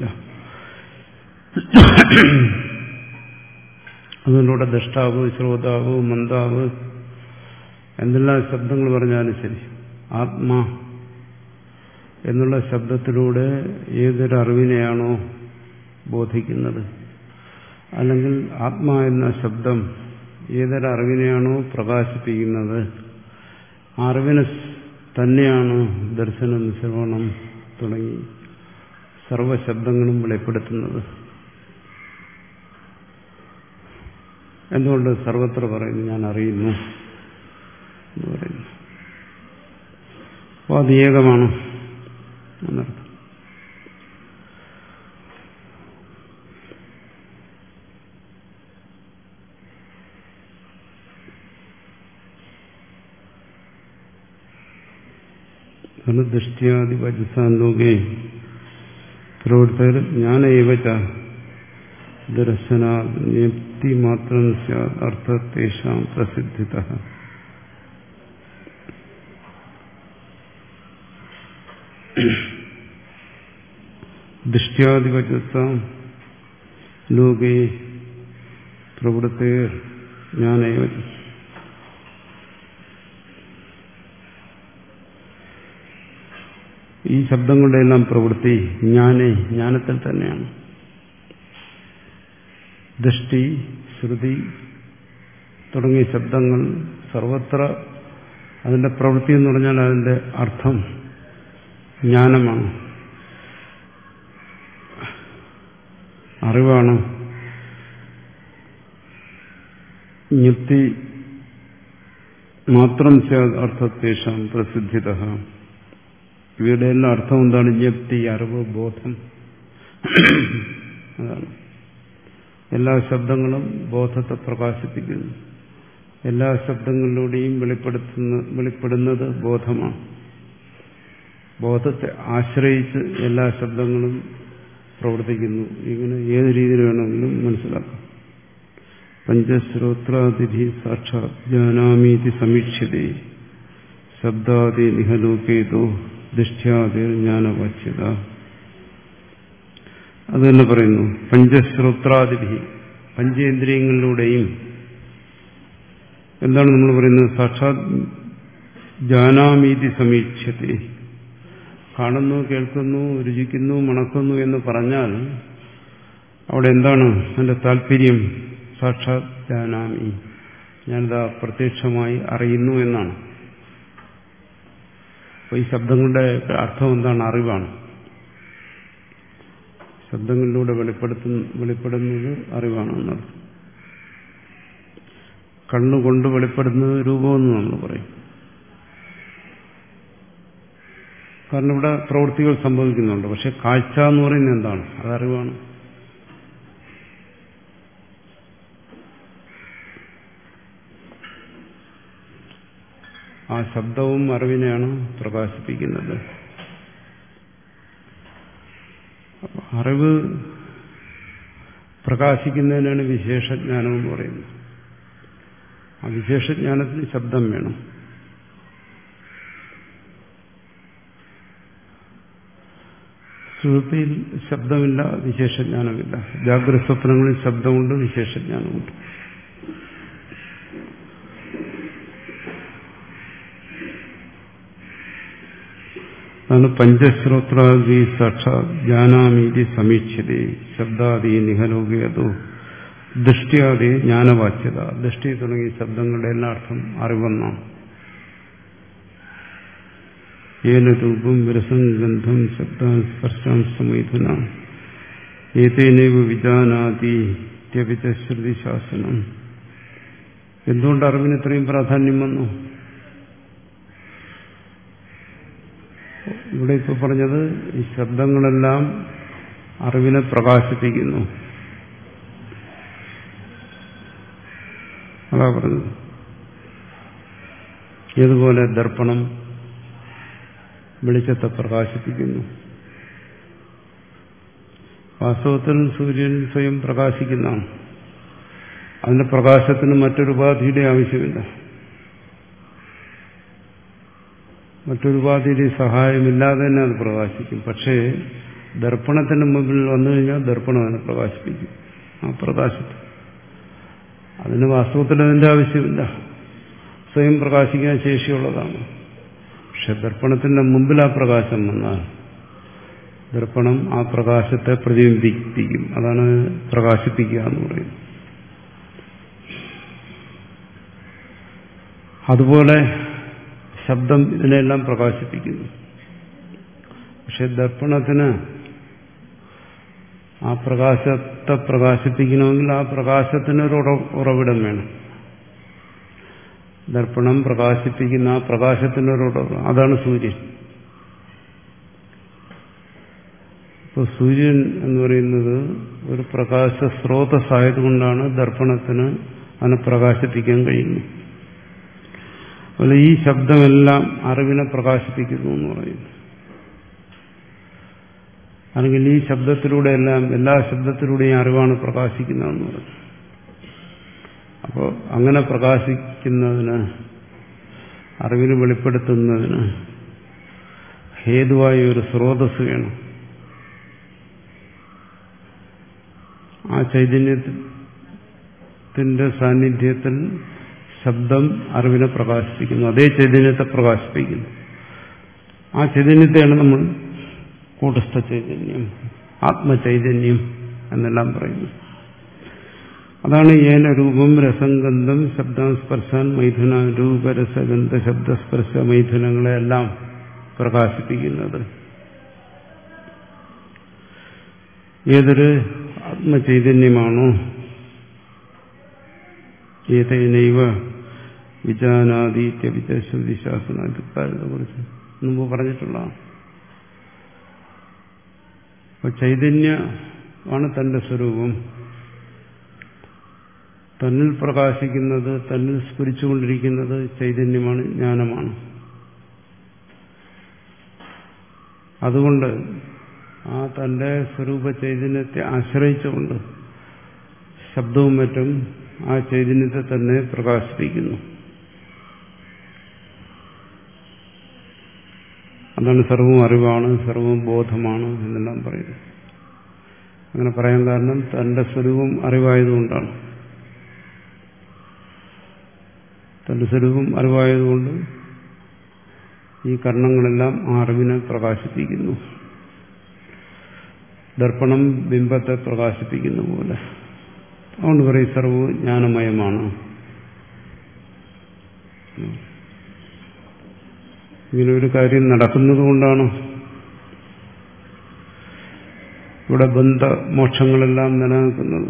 അതിലൂടെ ദൃഷ്ടാവ്, ശ്രോതാവ്, മന്ദാവ് എന്തെല്ലാം ശബ്ദങ്ങൾ പറഞ്ഞാലും ശരി, ആത്മാ എന്നുള്ള ശബ്ദത്തിലൂടെ ഏതൊരു അറിവിനെയാണോ ബോധിക്കുന്നത്, അല്ലെങ്കിൽ ആത്മാ എന്ന ശബ്ദം ഏതൊരു അറിവിനെയാണോ പ്രകാശിപ്പിക്കുന്നത്, ആ അറിവിനെ തന്നെയാണ് ദർശനം, ശ്രവണം തുടങ്ങി സർവശബ്ദങ്ങളും വെളിപ്പെടുത്തുന്നത്. എന്തുകൊണ്ട് സർവത്ര പറയുന്നു ഞാൻ അറിയുന്നു എന്ന് പറയുന്നു? അപ്പോൾ അത് ഏകമാണ് എന്നർത്ഥം. ദൃഷ്ടിയാദി വജസാന്തോകേ പ്രവൃത്തർ ജ്ഞാനൈവച ദർശനാജ്ഞപ്തി മാത്രം സ്യാത് അർത്ഥത്തേഷാം പ്രസിദ്ധിതഃ. ദൃഷ്ട്യാദി വജസാം ലോകേ പ്രവൃത്തേർ ജ്ഞാനൈവച. ഈ ശബ്ദങ്ങളുടെ എല്ലാം പ്രവൃത്തി ജ്ഞാനേ ജ്ഞാനത്തിൽ തന്നെയാണ്. ദൃഷ്ടി, ശ്രുതി തുടങ്ങിയ ശബ്ദങ്ങൾ സർവത്ര അതിന്റെ പ്രവൃത്തി എന്ന് പറഞ്ഞാൽ അതിന്റെ അർത്ഥം ജ്ഞാനമാണ്, അറിവാണ്. ജ്ഞപ്തി മാത്രം അർത്ഥത്തേഷാം പ്രസിദ്ധിത. ഇവയുടെ എല്ലാം അർത്ഥം എന്താണ്? ജ്ഞപ്തി, അറിവ്, ബോധം. അതാണ്. എല്ലാ ശബ്ദങ്ങളും ബോധത്തെ പ്രകാശിപ്പിക്കുന്നു. എല്ലാ ശബ്ദങ്ങളിലൂടെയും വെളിപ്പെടുത്തുന്ന വെളിപ്പെടുന്നത് ബോധമാണ്. ബോധത്തെ ആശ്രയിച്ച് എല്ലാ ശബ്ദങ്ങളും പ്രവർത്തിക്കുന്നു. ഇങ്ങനെ ഏത് രീതിയിൽ വേണമെങ്കിലും മനസ്സിലാക്കാം. പഞ്ചശ്രോത്രാദിഭി സാക്ഷാത് ജാനാമീതി സമീക്ഷ്യതേ ശബ്ദാദി നിഹലോകേതോ ദൃഷ്ട്യാദിർ ജ്ഞാനവാച്യത. അത് തന്നെ പറയുന്നു. പഞ്ചശ്രോത്രാദിഭി, പഞ്ചേന്ദ്രിയങ്ങളിലൂടെയും എന്താണ് നമ്മൾ പറയുന്നത്? സാക്ഷാത് ജാനാമീതി സമീക്ഷ്യതേ, കാണുന്നു, കേൾക്കുന്നു, രുചിക്കുന്നു, മണക്കുന്നു എന്ന് പറഞ്ഞാൽ അവിടെ എന്താണ് അതിന്റെ താല്പര്യം? സാക്ഷാത് ജാനാമി, ഞാനിതാ പ്രത്യക്ഷമായി അറിയുന്നു എന്നാണ്. അപ്പോൾ ഈ ശബ്ദങ്ങളുടെ അർത്ഥം എന്താണ്? അറിവാണ്. ശബ്ദങ്ങളിലൂടെ വെളിപ്പെടുത്തുന്ന വെളിപ്പെടുന്നത് അറിവാണ് എന്നത്. കണ്ണുകൊണ്ട് വെളിപ്പെടുന്നത് രൂപമെന്ന് നമ്മൾ പറയും. കാരണം ഇവിടെ പ്രവൃത്തികൾ സംഭവിക്കുന്നുണ്ട്. പക്ഷെ കാഴ്ച എന്ന് പറയുന്നത് എന്താണ്? അതറിവാണ്. ആ ശബ്ദവും അറിവിനെയാണ് പ്രകാശിപ്പിക്കുന്നത്. അറിവ് പ്രകാശിക്കുന്നതിനാണ് വിശേഷജ്ഞാനം എന്ന് പറയുന്നത്. ആ വിശേഷജ്ഞാനത്തിന് ശബ്ദം വേണം. സുഷുപ്തിയിൽ ശബ്ദമില്ല, വിശേഷജ്ഞാനമില്ല. ജാഗ്രത സ്വപ്നങ്ങളിൽ ശബ്ദമുണ്ട്, വിശേഷജ്ഞാനമുണ്ട്. അതാണ് പഞ്ചശ്രോത്രാദി സാക്ഷാത് ജ്ഞാനാമീതി സമീക്ഷ്യതേ ശബ്ദാദി നിഹലോകേതോ ദൃഷ്ട്യാദി ജ്ഞാനവാച്യത. ദൃഷ്ടി തുടങ്ങിയ ശബ്ദങ്ങളുടെ എല്ലാ അർത്ഥം അറിവെന്നാണ്. ഏന രൂപം രസം ഗന്ധം ശബ്ദാൻ സ്പർശാൻ സമൈഥുന ഏതേനൈവ വിജാനാതി ശ്രുതിശാസനം. എന്തുകൊണ്ട് അറിവിന് ഇത്രയും പ്രാധാന്യം വന്നു? ഇവിടെ ഇപ്പോൾ പറഞ്ഞത് ഈ ശബ്ദങ്ങളെല്ലാം അറിവിനെ പ്രകാശിപ്പിക്കുന്നു. അതാ പറഞ്ഞത്. ഏതുപോലെ ദർപ്പണം വെളിച്ചത്തെ പ്രകാശിപ്പിക്കുന്നു. വാസ്തവത്തിൽ സൂര്യൻ സ്വയം പ്രകാശിക്കുന്നതാണ്. അതിന്റെ പ്രകാശത്തിന് മറ്റൊരു ഉപാധിയുടെ ആവശ്യമില്ല. മറ്റൊരു ഉപാധിയുടെ സഹായമില്ലാതെ തന്നെ അത് പ്രകാശിക്കും. പക്ഷേ ദർപ്പണത്തിന് മുമ്പിൽ വന്നു കഴിഞ്ഞാൽ ദർപ്പണം അതിനെ പ്രകാശിപ്പിക്കും. ആ പ്രകാശത്തെ അതിന് വാസ്തവത്തിൽ അതിന്റെ ആവശ്യമില്ല. സ്വയം പ്രകാശിക്കാൻ ശേഷിയുള്ളതാണ്. പക്ഷെ ദർപ്പണത്തിന്റെ മുമ്പിൽ ആ പ്രകാശം വന്നാൽ ദർപ്പണം ആ പ്രകാശത്തെ പ്രതിബിംബിപ്പിക്കും. അതാണ് പ്രകാശിപ്പിക്കുക എന്ന് പറയുന്നത്. അതുപോലെ ശബ്ദം ഇതിനെല്ലാം പ്രകാശിപ്പിക്കുന്നു. പക്ഷെ ദർപ്പണത്തിന് ആ പ്രകാശത്തെ പ്രകാശിപ്പിക്കണമെങ്കിൽ ആ പ്രകാശത്തിനൊരു ഉറവിടം വേണം. ദർപ്പണം പ്രകാശിപ്പിക്കുന്ന ആ പ്രകാശത്തിനൊരു ഉറവിടം, അതാണ് സൂര്യൻ. ഇപ്പോൾ സൂര്യൻ എന്ന് പറയുന്നത് ഒരു പ്രകാശ സ്രോതസ്സായതുകൊണ്ടാണ് ദർപ്പണത്തിന് അതിനെ പ്രകാശിപ്പിക്കാൻ കഴിയുന്നത്. അതുപോലെ ഈ ശബ്ദമെല്ലാം അറിവിനെ പ്രകാശിപ്പിക്കുന്നു എന്ന് പറയുന്നു. അല്ലെങ്കിൽ ഈ ശബ്ദത്തിലൂടെ എല്ലാം എല്ലാ ശബ്ദത്തിലൂടെയും അറിവാണ് പ്രകാശിക്കുന്നതെന്ന് പറഞ്ഞു. അപ്പോൾ അങ്ങനെ പ്രകാശിക്കുന്നതിന്, അറിവിന് വെളിപ്പെടുത്തുന്നതിന് ഹേതുവായ ഒരു സ്രോതസ് വേണം. ആ ചൈതന്യത്തിന്റെ സാന്നിധ്യത്തിൽ ശബ്ദം അറിവിനെ പ്രകാശിപ്പിക്കുന്നു. അതേ ചൈതന്യത്തെ പ്രകാശിപ്പിക്കുന്നു. ആ ചൈതന്യത്തെയാണ് നമ്മൾ കൂടസ്ഥ ചൈതന്യം, ആത്മചൈതന്യം എന്നെല്ലാം പറയുന്നു. അതാണ് ഏന രൂപം രസംഗന്ധം ശബ്ദസ്പർശാൻ മൈഥുന രൂപരസഗന്ധ ശബ്ദസ്പർശ മൈഥുനങ്ങളെല്ലാം പ്രകാശിപ്പിക്കുന്നത്. ഏതൊരു ആത്മചൈതന്യമാണോ ഏതൈനൈവ വിജാനാദീത്യവിശ്വവിശാസന ഇക്കാര്യത്തെ കുറിച്ച് മുമ്പ് പറഞ്ഞിട്ടുള്ളതാണ്. അപ്പൊ ചൈതന്യമാണ് തന്റെ സ്വരൂപം. തന്നിൽ പ്രകാശിക്കുന്നത്, തന്നിൽ സ്ഫുരിച്ചുകൊണ്ടിരിക്കുന്നത് ചൈതന്യമാണ്, ജ്ഞാനമാണ്. അതുകൊണ്ട് ആ തന്റെ സ്വരൂപ ചൈതന്യത്തെ ആശ്രയിച്ചുകൊണ്ട് ശബ്ദവും മറ്റും ആ ചൈതന്യത്തെ തന്നെ പ്രകാശിപ്പിക്കുന്നു. അതാണ് സർവവും അറിവാണ്, സർവവും ബോധമാണ് എന്നെല്ലാം പറയുന്നത്. അങ്ങനെ പറയാൻ കാരണം തന്റെ സ്വരൂപം അറിവായതുകൊണ്ടാണ്. തന്റെ സ്വരൂപം അറിവായതുകൊണ്ട് ഈ കർണങ്ങളെല്ലാം ആ അറിവിനെ പ്രകാശിപ്പിക്കുന്നു. ദർപ്പണം ബിംബത്തെ പ്രകാശിപ്പിക്കുന്ന പോലെ. അതുകൊണ്ട് പറയും സർവ്വവും ജ്ഞാനമയമാണ്. ഇങ്ങനെ ഒരു കാര്യം നടക്കുന്നത് കൊണ്ടാണ് ഇവിടെ ബന്ധമോക്ഷങ്ങളെല്ലാം നിലനിൽക്കുന്നത്.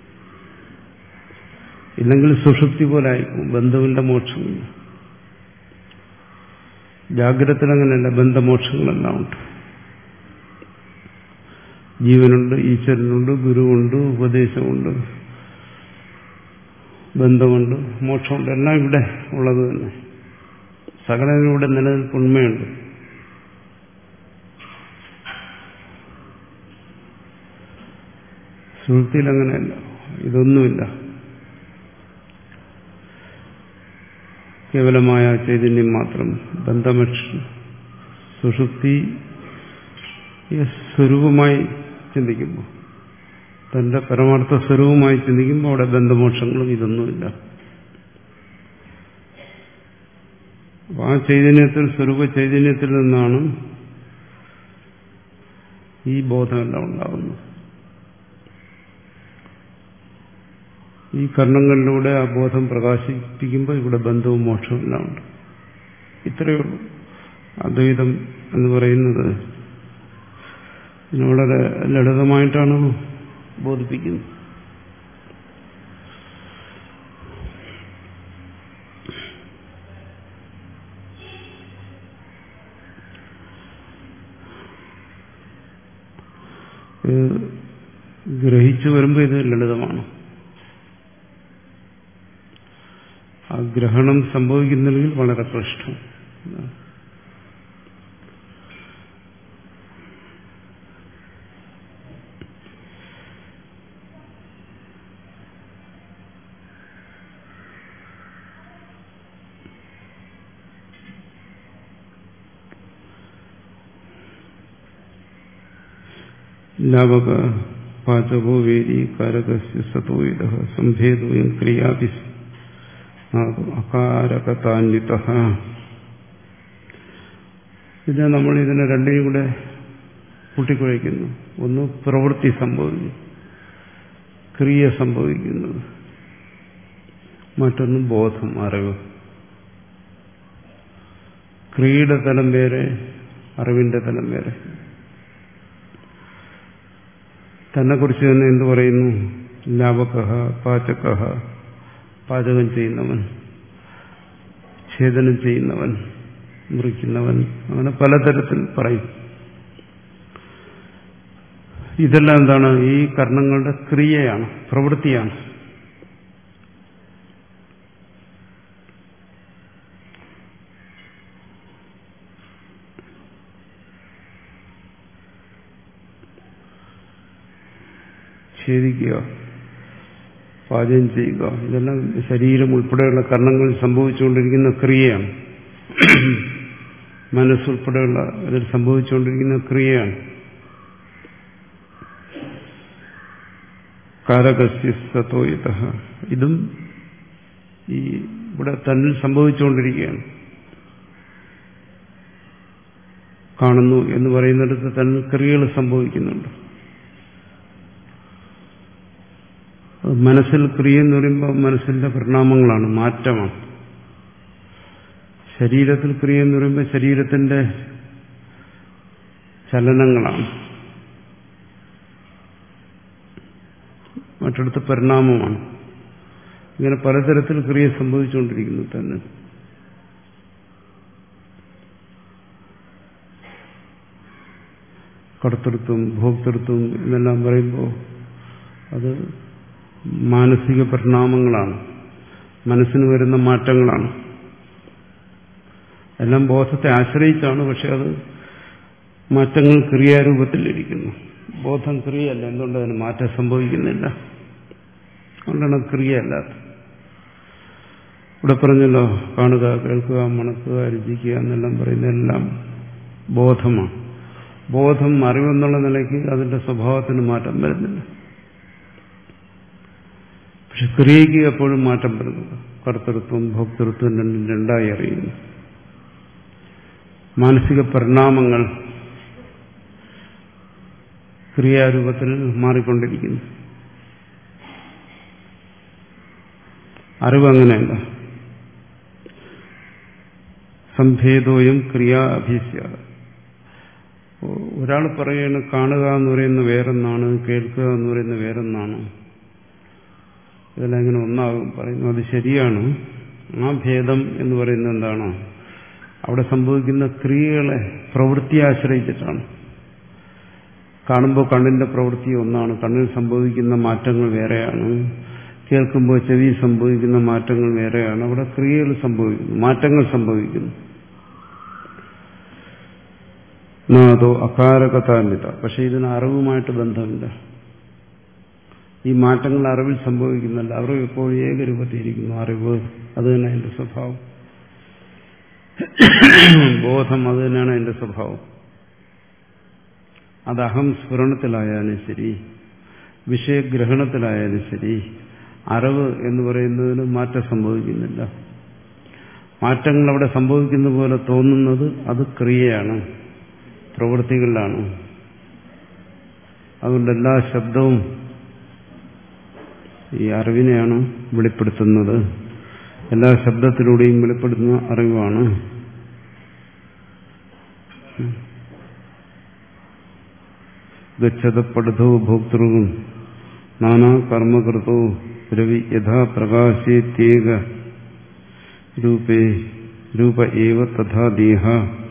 ഇല്ലെങ്കിൽ സുഷുപ്തി പോലെ ആയിരിക്കും, ബന്ധുവിന്റെ മോക്ഷമില്ല. ജാഗ്രതത്തിലങ്ങനെയല്ല, ബന്ധമോക്ഷങ്ങളെല്ലാം ഉണ്ട്. ജീവനുണ്ട്, ഈശ്വരനുണ്ട്, ഗുരുവുണ്ട്, ഉപദേശമുണ്ട്, ബന്ധമുണ്ട്, മോക്ഷമുണ്ട്, എല്ലാം ഇവിടെ ഉള്ളത് തന്നെ. സകലനിലൂടെ നിലനിൽപ്പ് ഉണ്മയുണ്ട്. സുഷുപ്തിയിൽ അങ്ങനെയല്ല, ഇതൊന്നുമില്ല. കേവലമായ ചൈതന്യം മാത്രം. ബന്ധമോക്ഷ സുഷുപ്തി സ്വരൂപമായി ചിന്തിക്കുമ്പോൾ, തന്റെ പരമാർത്ഥ സ്വരൂപമായി ചിന്തിക്കുമ്പോൾ അവിടെ ബന്ധമോക്ഷങ്ങളും ഇതൊന്നുമില്ല. അപ്പൊ ആ ചൈതന്യത്തിൽ, സ്വരൂപ ചൈതന്യത്തിൽ നിന്നാണ് ഈ ബോധമെല്ലാം ഉണ്ടാകുന്നത്. ഈ കർണങ്ങളിലൂടെ ആ ബോധം പ്രകാശിപ്പിക്കുമ്പോൾ ഇവിടെ ബന്ധവും മോക്ഷവും എല്ലാം ഉണ്ട്. ഇത്രയേ ഉള്ളൂ അദ്വൈതം എന്ന് പറയുന്നത്. വളരെ ലളിതമായിട്ടാണ് ബോധിപ്പിക്കുന്നത്. ഗ്രഹിച്ചു വരുമ്പോൾ ഇത് ലളിതമാണ്. ആ ഗ്രഹണം സംഭവിക്കുന്നില്ലെങ്കിൽ വളരെ കഷ്ടം. ലാവക പാചകോ വേദി കാരകസ്യ സതോയിത സംഭേദോയം ക്രിയാഭി അകാരകതാന്വിത. ഇത് നമ്മൾ ഇതിനെ രണ്ടിനും കൂടെ കൂട്ടിക്കുഴയ്ക്കുന്നു. ഒന്ന് പ്രവൃത്തി സംഭവിക്കുന്നു, ക്രിയ സംഭവിക്കുന്നത്. മറ്റൊന്ന് ബോധം, അറിവ്. ക്രിയയുടെ തലം വേറെ, അറിവിന്റെ തലം വേറെ. തന്നെക്കുറിച്ച് തന്നെ എന്തു പറയുന്നു? ലാവകഃ പാചകഃ, പാചകം ചെയ്യുന്നവൻ, ഛേദനം ചെയ്യുന്നവൻ, മുറിക്കുന്നവൻ, അങ്ങനെ പലതരത്തിൽ പറയും. ഇതെല്ലാം എന്താണ്? ഈ കർണങ്ങളുടെ ക്രിയയാണ്, പ്രവൃത്തിയാണ്. ഛേദിക്കുക, പാചകം ചെയ്യുക, ഇതെല്ലാം ശരീരം ഉൾപ്പെടെയുള്ള കർണങ്ങളിൽ സംഭവിച്ചുകൊണ്ടിരിക്കുന്ന ക്രിയയാണ്. മനസ്സുൾപ്പെടെയുള്ള ഇതിൽ സംഭവിച്ചുകൊണ്ടിരിക്കുന്ന ക്രിയയാണ്. കാരകസ്യ സതോയിതഃ, ഇതും ഈ ഇവിടെ തന്നിൽ സംഭവിച്ചുകൊണ്ടിരിക്കുകയാണ്. കാണുന്നു എന്ന് പറയുന്നിടത്ത് തന്നെ ക്രിയകൾ സംഭവിക്കുന്നുണ്ട്. മനസ്സിൽ ക്രിയ എന്ന് പറയുമ്പോൾ മനസ്സിന്റെ പരിണാമങ്ങളാണ്, മാറ്റമാണ്. ശരീരത്തിൽ ക്രിയ എന്ന് പറയുമ്പോൾ ശരീരത്തിന്റെ ചലനങ്ങളാണ്, മറ്റിടത്ത് പരിണാമമാണ്. ഇങ്ങനെ പലതരത്തിൽ ക്രിയ സംഭവിച്ചുകൊണ്ടിരിക്കുന്നു തന്നെ. കർത്തൃത്വം, ഭോക്തൃത്വം എന്നെല്ലാം പറയുമ്പോൾ അത് മാനസിക പരിണാമങ്ങളാണ്, മനസ്സിന് വരുന്ന മാറ്റങ്ങളാണ്. എല്ലാം ബോധത്തെ ആശ്രയിച്ചാണ്, പക്ഷെ അത് മാറ്റങ്ങൾ ക്രിയാരൂപത്തിലിരിക്കുന്നു. ബോധം ക്രിയയല്ല, എന്തുകൊണ്ട് അതിന് മാറ്റം സംഭവിക്കുന്നില്ല? അതുകൊണ്ടാണ് ക്രിയയല്ലാത്ത. ഇവിടെ പറഞ്ഞല്ലോ, കാണുക, കേൾക്കുക, മണക്കുക, രുചിക്കുക എന്നെല്ലാം പറയുന്നതെല്ലാം ബോധമാണ്. ബോധം അറിവെന്നുള്ള നിലയ്ക്ക് അതിന്റെ സ്വഭാവത്തിന് മാറ്റം വരുന്നില്ല. പക്ഷെ ക്രിയയ്ക്ക് എപ്പോഴും മാറ്റം വരുന്നത്. കർത്തൃത്വം, ഭോക്തൃത്വം രണ്ടും രണ്ടായി അറിയുന്നു. മാനസിക പരിണാമങ്ങൾ ക്രിയാരൂപത്തിൽ മാറിക്കൊണ്ടിരിക്കുന്നു. അറിവ് അങ്ങനെയല്ല. സംഭേദോയും ക്രിയാ അഭീസ്യ. ഒരാൾ പറയുകയാണ് കാണുക എന്ന് പറയുന്ന വേറൊന്നാണ്, കേൾക്കുക എന്ന് പറയുന്ന വേറൊന്നാണ്, ഇതെല്ലാം ഇങ്ങനെ ഒന്നാകും പറയുന്നു. അത് ശരിയാണ്. ആ ഭേദം എന്ന് പറയുന്നത് എന്താണ്? അവിടെ സംഭവിക്കുന്ന ക്രിയകളെ പ്രവൃത്തിയെ ആശ്രയിച്ചിട്ടാണ്. കാണുമ്പോൾ കണ്ണിന്റെ പ്രവൃത്തി ഒന്നാണ്, കണ്ണിൽ സംഭവിക്കുന്ന മാറ്റങ്ങൾ വേറെയാണ്. കേൾക്കുമ്പോൾ ചെവി സംഭവിക്കുന്ന മാറ്റങ്ങൾ വേറെയാണ്. അവിടെ ക്രിയകൾ സംഭവിക്കുന്നു, മാറ്റങ്ങൾ സംഭവിക്കുന്നു. നാദോ അകാരകഥാന്യത. പക്ഷെ ഇതിന് അറിവുമായിട്ട് ബന്ധമില്ല. ഈ മാറ്റങ്ങൾ അറിവിൽ സംഭവിക്കുന്നില്ല. അറിവ് എപ്പോഴും ഏകരൂപത്തിയിരിക്കുന്നു. അറിവ് അത് തന്നെ അതിന്റെ സ്വഭാവം. ബോധം അത് തന്നെയാണ് അതിന്റെ സ്വഭാവം. അത് അഹം സ്ഫുരണത്തിലായാലും ശരി, വിഷയഗ്രഹണത്തിലായാലും ശരി, അറിവ് എന്ന് പറയുന്നതിന് മാറ്റം സംഭവിക്കുന്നില്ല. മാറ്റങ്ങൾ അവിടെ സംഭവിക്കുന്ന പോലെ തോന്നുന്നത് അത് ക്രിയയാണ്, പ്രവൃത്തികളിലാണ്. അതുകൊണ്ട് എല്ലാ ശബ്ദവും ഈ അറിവിനെയാണ് വെളിപ്പെടുത്തുന്നത്. എല്ലാ ശബ്ദത്തിലൂടെയും വെളിപ്പെടുത്തുന്ന അറിവാണ്. ഗച്ഛത പഠിതോ ഭോക്തൃവും നാനാ കർമ്മകൃതോ രവി യഥാ പ്രകാശേത്യേക രൂപേ രൂപ ഏവ തഥാ ദേഹ.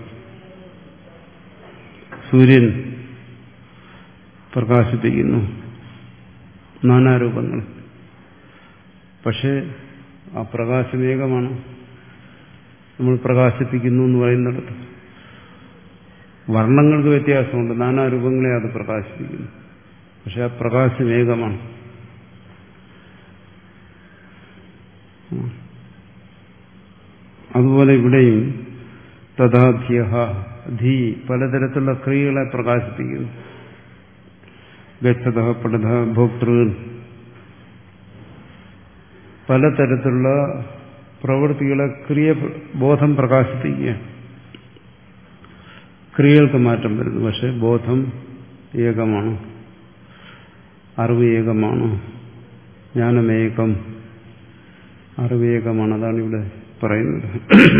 സൂര്യൻ പ്രകാശിപ്പിക്കുന്നു നാനാരൂപങ്ങൾ. പക്ഷേ ആ പ്രകാശം ഏകമാണ്. നമ്മൾ പ്രകാശിപ്പിക്കുന്നു എന്ന് പറയുന്നിടത്ത് വർണ്ണങ്ങൾക്ക് വ്യത്യാസമുണ്ട്, നാനാരൂപങ്ങളെ അത് പ്രകാശിപ്പിക്കുന്നു. പക്ഷെ ആ പ്രകാശം ഏകമാണ്. അതുപോലെ ഇവിടെയും തഥാധ്യ ധീ പലതരത്തിലുള്ള ക്രിയകളെ പ്രകാശിപ്പിക്കുന്നു. ഗച്ഛത പഠത ഭോക്തൃ പലതരത്തിലുള്ള പ്രവൃത്തികളെ ക്രിയ ബോധം പ്രകാശിപ്പിക്കുക. ക്രിയകൾക്ക് മാറ്റം വരുന്നു, പക്ഷെ ബോധം ഏകമാണ്, അറിവ് ഏകമാണ്, ജ്ഞാനമേകം, അറിവ് ഏകമാണ്. അതാണ് ഇവിടെ പറയുന്നത്.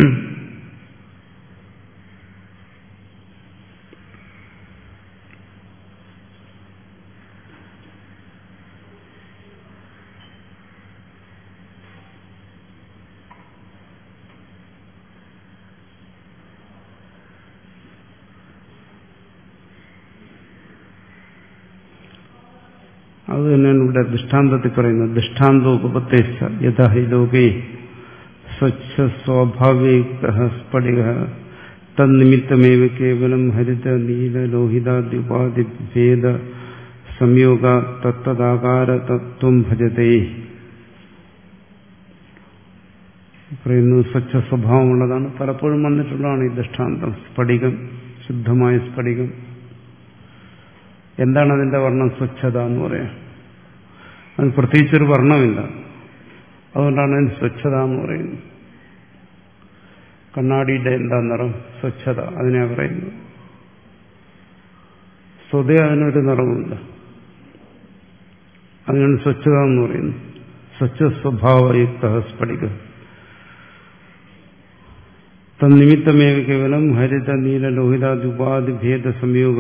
അത് തന്നെയാണ് ഇവിടെ ദൃഷ്ടാന്തത്തിൽ പറയുന്നത്. ദൃഷ്ടാന്തോപത്തേശ യഥാ ഹി ലോകേ സ്വച്ഛ സ്വാഭാവിക സ്ഫടിക തന്നിമിത്തമേവ കേവലം ഹരിത നീല ലോഹിതാദ്യുപാധി ഭേദ സംയോഗ തത്തദാകാര തത്വം ഭജതേ. പറയുന്നു സ്വച്ഛ സ്വഭാവമുള്ളതാണ്. പലപ്പോഴും വന്നിട്ടുള്ളതാണ് ഈ ദൃഷ്ടാന്തം. സ്ഫടികം, ശുദ്ധമായ സ്ഫടികം. എന്താണ് അതിന്റെ വർണ്ണം? സ്വച്ഛത എന്ന് പറയാം. അതിന് പ്രത്യേകിച്ചൊരു വർണ്ണമില്ല, അതുകൊണ്ടാണ് അതിന് സ്വച്ഛത എന്ന് പറയുന്നത്. കണ്ണാടിയുടെ എന്താ നിറം? സ്വച്ഛത, അതിനെ പറയുന്നത്. സ്വതേ അതിനൊരു നിറവുമില്ല. അതിനാണ് സ്വച്ഛത എന്ന് പറയുന്നത്. സ്വച്ഛ സ്വഭാവയുക്ത സ്ഫടിക തന്നിമിത്തമേവ കേവലം ഹരിത നീല ലോഹിതാദുപാധി ഭേദ സംയോഗ.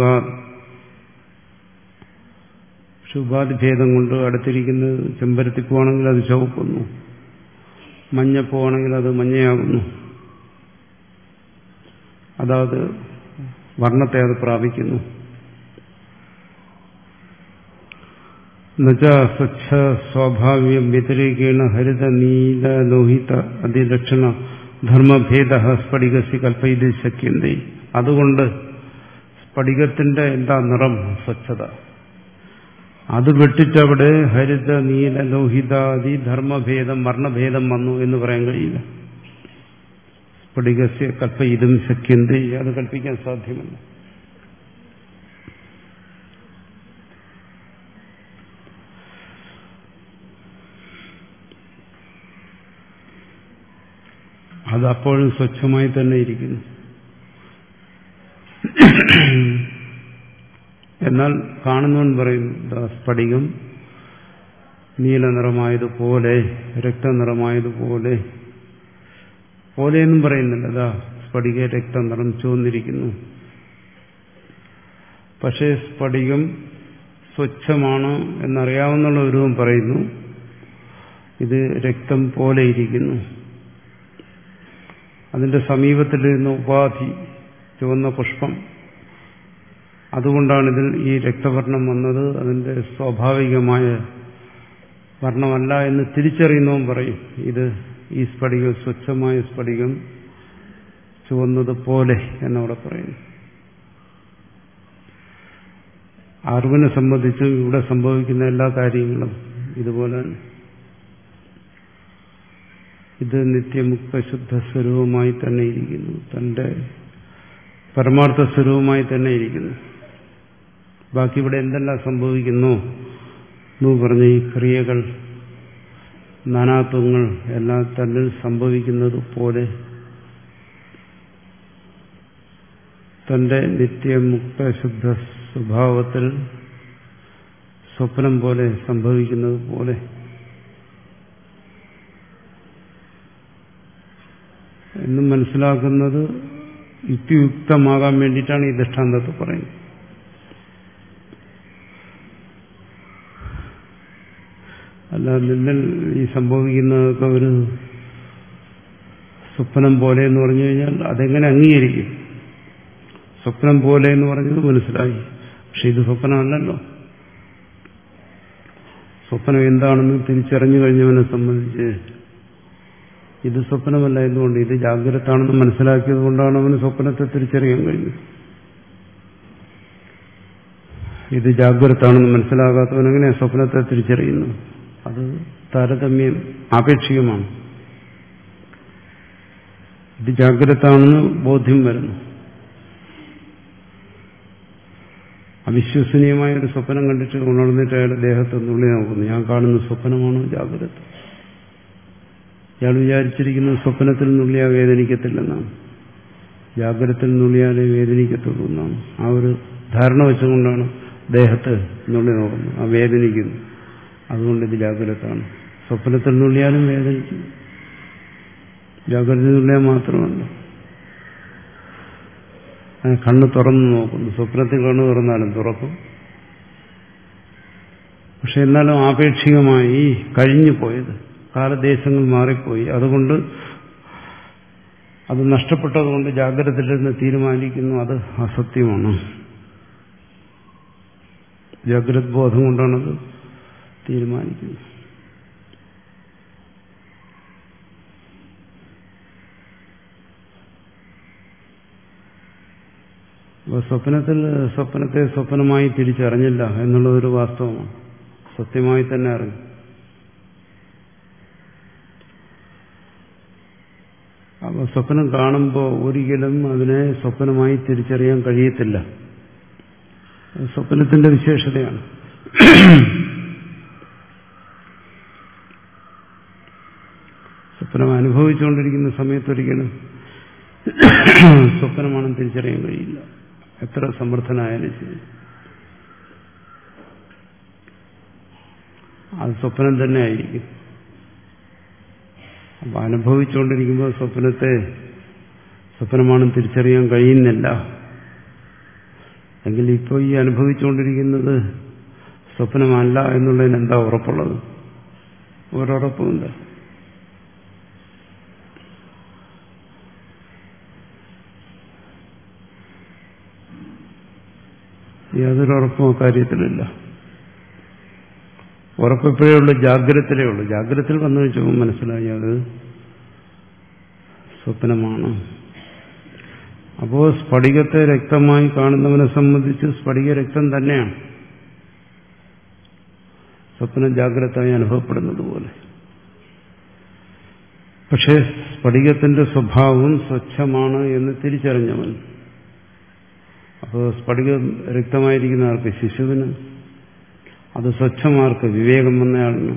പക്ഷെ ഉപാധിഭേദം കൊണ്ട് അടുത്തിരിക്കുന്നത് ചെമ്പരത്തിപ്പൂവാണെങ്കിൽ അത് ചുവക്കുന്നു, മഞ്ഞപ്പൂവാണെങ്കിൽ അത് മഞ്ഞയാകുന്നു. അതാത് വർണ്ണത്തെ അത് പ്രാപിക്കുന്നു. എന്നുവെച്ചാ സ്വച്ഛ സ്വാഭാവിക വ്യതിരേകേണ ഹരിത നീല ലോഹിത അതിലക്ഷണ ധർമ്മഭേദ സ്ഫടികസി കൽപ്പയിത് ശക്യന്തേ. അതുകൊണ്ട് സ്ഫടികത്തിന്റെ എന്താ നിറം, സ്വച്ഛത, അത് വെട്ടിച്ചവിടെ ഹരിത നീല ലോഹിതാദി ധർമ്മഭേദം വർണ്ണഭേദം വന്നു എന്ന് പറയാൻ കഴിയില്ല. സ്ഫടികസ്യ കൽപ്പയിതും ശക്യന്തേ, അത് കൽപ്പിക്കാൻ സാധ്യമല്ല. അത് അപ്പോഴും സ്വച്ഛമായി തന്നെ ഇരിക്കുന്നു. എന്നാൽ കാണുന്നവൻ പറയും സ്ഫടികം നീല നിറമായതുപോലെ, രക്തനിറമായതുപോലെ. പോലെയൊന്നും പറയുന്നില്ല. അതാ സ്ഫടിക രക്തനിറം ചുവന്നിരിക്കുന്നു. പക്ഷേ സ്ഫടികം സ്വച്ഛമാണ് എന്നറിയാവുന്നുള്ള ഒരുവൻ പറയുന്നു ഇത് രക്തം പോലെ ഇരിക്കുന്നു. അതിന്റെ സമീപത്തിലിരുന്ന ഉപാധി ചുവന്ന പുഷ്പം, അതുകൊണ്ടാണിതിൽ ഈ രക്തവർണം വന്നത്, അതിന്റെ സ്വാഭാവികമായ വർണ്ണമല്ല എന്ന് തിരിച്ചറിയുന്നവൻ പറയും ഇത് ഈ സ്ഫടികം സ്വച്ഛമായ സ്ഫടികം ചുവന്നതുപോലെ എന്നവിടെ പറയുന്നു. അറിവിനെ സംബന്ധിച്ചും ഇവിടെ സംഭവിക്കുന്ന എല്ലാ കാര്യങ്ങളും ഇതുപോലെ ഇത് നിത്യമുക്ത ശുദ്ധ സ്വരൂപമായി തന്നെ ഇരിക്കുന്നു, തന്റെ പരമാർത്ഥ സ്വരൂപമായി തന്നെ ഇരിക്കുന്നു. ബാക്കി ഇവിടെ എന്തെല്ലാം സംഭവിക്കുന്നു എന്ന് പറഞ്ഞ ഈ ക്രിയകൾ, നാനാത്വങ്ങൾ എല്ലാം തന്നിൽ സംഭവിക്കുന്നത് പോലെ തന്റെ നിത്യമുക്ത ശുദ്ധ സ്വഭാവത്തിൽ സ്വപ്നം പോലെ സംഭവിക്കുന്നത് പോലെ എന്നും മനസ്സിലാക്കുന്നത് യുക്തിയുക്തമാകാൻ വേണ്ടിയിട്ടാണ് ഈ ദൃഷ്ടാന്തത്തെ പറയുന്നത്. അല്ല നിന്നിൽ ഈ സംഭവിക്കുന്നതൊക്കെ ഒരു സ്വപ്നം പോലെ എന്ന് പറഞ്ഞു കഴിഞ്ഞാൽ അതെങ്ങനെ അംഗീകരിക്കും? സ്വപ്നം പോലെ എന്ന് പറഞ്ഞത് മനസ്സിലായി, പക്ഷെ ഇത് സ്വപ്നമല്ലല്ലോ. സ്വപ്നം എന്താണെന്ന് തിരിച്ചറിഞ്ഞു കഴിഞ്ഞവനെ സംബന്ധിച്ച് ഇത് സ്വപ്നമല്ല. എന്തുകൊണ്ട്? ഇത് ജാഗ്രതാണെന്ന് മനസ്സിലാക്കിയത് കൊണ്ടാണ് അവന് സ്വപ്നത്തെ തിരിച്ചറിയാൻ കഴിഞ്ഞത്. ഇത് ജാഗ്രതാണെന്ന് മനസ്സിലാകാത്തവൻ എങ്ങനെ സ്വപ്നത്തെ തിരിച്ചറിയുന്നു? അത് താരതമ്യം ആപേക്ഷികമാണ്. ഇത് ജാഗ്രതാണെന്ന് ബോധ്യം വരുന്നു. അവിശ്വസനീയമായ ഒരു സ്വപ്നം കണ്ടിട്ട് ഉണർന്നിട്ട് അയാളുടെ ദേഹത്തെ നുള്ളി നോക്കുന്നു. ഞാൻ കാണുന്ന സ്വപ്നമാണോ ജാഗ്രത? ഇയാൾ വിചാരിച്ചിരിക്കുന്നത് സ്വപ്നത്തിൽ നുള്ളിയാ വേദനിക്കത്തില്ലെന്നാണ്, ജാഗ്രതത്തിൽ നുള്ളിയാലേ വേദനിക്കത്തുള്ളൂ എന്നാണ്. ആ ഒരു ധാരണ വെച്ചുകൊണ്ടാണ് ദേഹത്ത് നുള്ളി നോക്കുന്നത്. ആ വേദനിക്കുന്നു, അതുകൊണ്ട് ഇത് ജാഗ്രതാണ്. സ്വപ്നത്തിൽ നുള്ളിയാലും വേദനിക്കും, ജാഗ്രത നുള്ളിയാൽ മാത്രമല്ല. കണ്ണ് തുറന്നു നോക്കുന്നു, സ്വപ്നത്തിൽ കണ്ണ് തുറന്നാലും തുറക്കും. പക്ഷെ എന്നാലും ആപേക്ഷികമായി കഴിഞ്ഞു പോയത്, കാലദേശങ്ങൾ മാറിപ്പോയി, അതുകൊണ്ട് അത് നഷ്ടപ്പെട്ടതുകൊണ്ട് ജാഗ്രതയിലിരുന്ന് തീരുമാനിക്കുന്നു അത് അസത്യമാണ്. ജാഗ്രത ബോധം കൊണ്ടാണത് തീരുമാനിക്കുന്നത്. അപ്പോൾ സ്വപ്നത്തിൽ സ്വപ്നത്തെ സ്വപ്നമായി തിരിച്ചറിഞ്ഞില്ല എന്നുള്ളതൊരു വാസ്തവമാണ്. സത്യമായി തന്നെ അറിഞ്ഞു. അപ്പോൾ സ്വപ്നം കാണുമ്പോൾ ഒരിക്കലും അതിനെ സ്വപ്നമായി തിരിച്ചറിയാൻ കഴിയത്തില്ല. സ്വപ്നത്തിന്റെ വിശേഷതയാണ്. സ്വപ്നം അനുഭവിച്ചുകൊണ്ടിരിക്കുന്ന സമയത്തൊരിക്കലും സ്വപ്നമാണെന്ന് തിരിച്ചറിയാൻ കഴിയില്ല, എത്ര സമർത്ഥനായാലും ശരി. അത് സ്വപ്നം തന്നെ ആയിരിക്കും. അപ്പം അനുഭവിച്ചുകൊണ്ടിരിക്കുമ്പോൾ സ്വപ്നത്തെ സ്വപ്നമാണെന്ന് തിരിച്ചറിയാൻ കഴിയുന്നില്ല എങ്കിൽ ഇപ്പോൾ ഈ അനുഭവിച്ചുകൊണ്ടിരിക്കുന്നത് സ്വപ്നമല്ല എന്നുള്ളതിന് എന്താ ഉറപ്പുള്ളത്? ഒരുറപ്പുമില്ല. യാതൊരുറപ്പും അക്കാര്യത്തിലില്ല. ഉറപ്പെപ്പോഴേ ഉള്ളൂ, ജാഗ്രതയിലേ ഉള്ളൂ. ജാഗ്രതയിൽ വന്നു വെച്ചപ്പോൾ മനസ്സിലായി അത് സ്വപ്നമാണ്. അപ്പോൾ സ്ഫടികത്തെ രക്തമായി കാണുന്നവനെ സംബന്ധിച്ച് സ്ഫടിക രക്തം തന്നെയാണ് സ്വപ്നം ജാഗ്രതയായി അനുഭവപ്പെടുന്നത് പോലെ. പക്ഷേ സ്ഫടികത്തിന്റെ സ്വഭാവം സ്വച്ഛമാണ് എന്ന് തിരിച്ചറിഞ്ഞവൻ, അപ്പോൾ സ്ഫടികം രക്തമായിരിക്കുന്ന ആൾക്ക്, ശിശുവിന് അത് സ്വച്ഛമാർക്ക്, വിവേകം വന്നയാളിന്,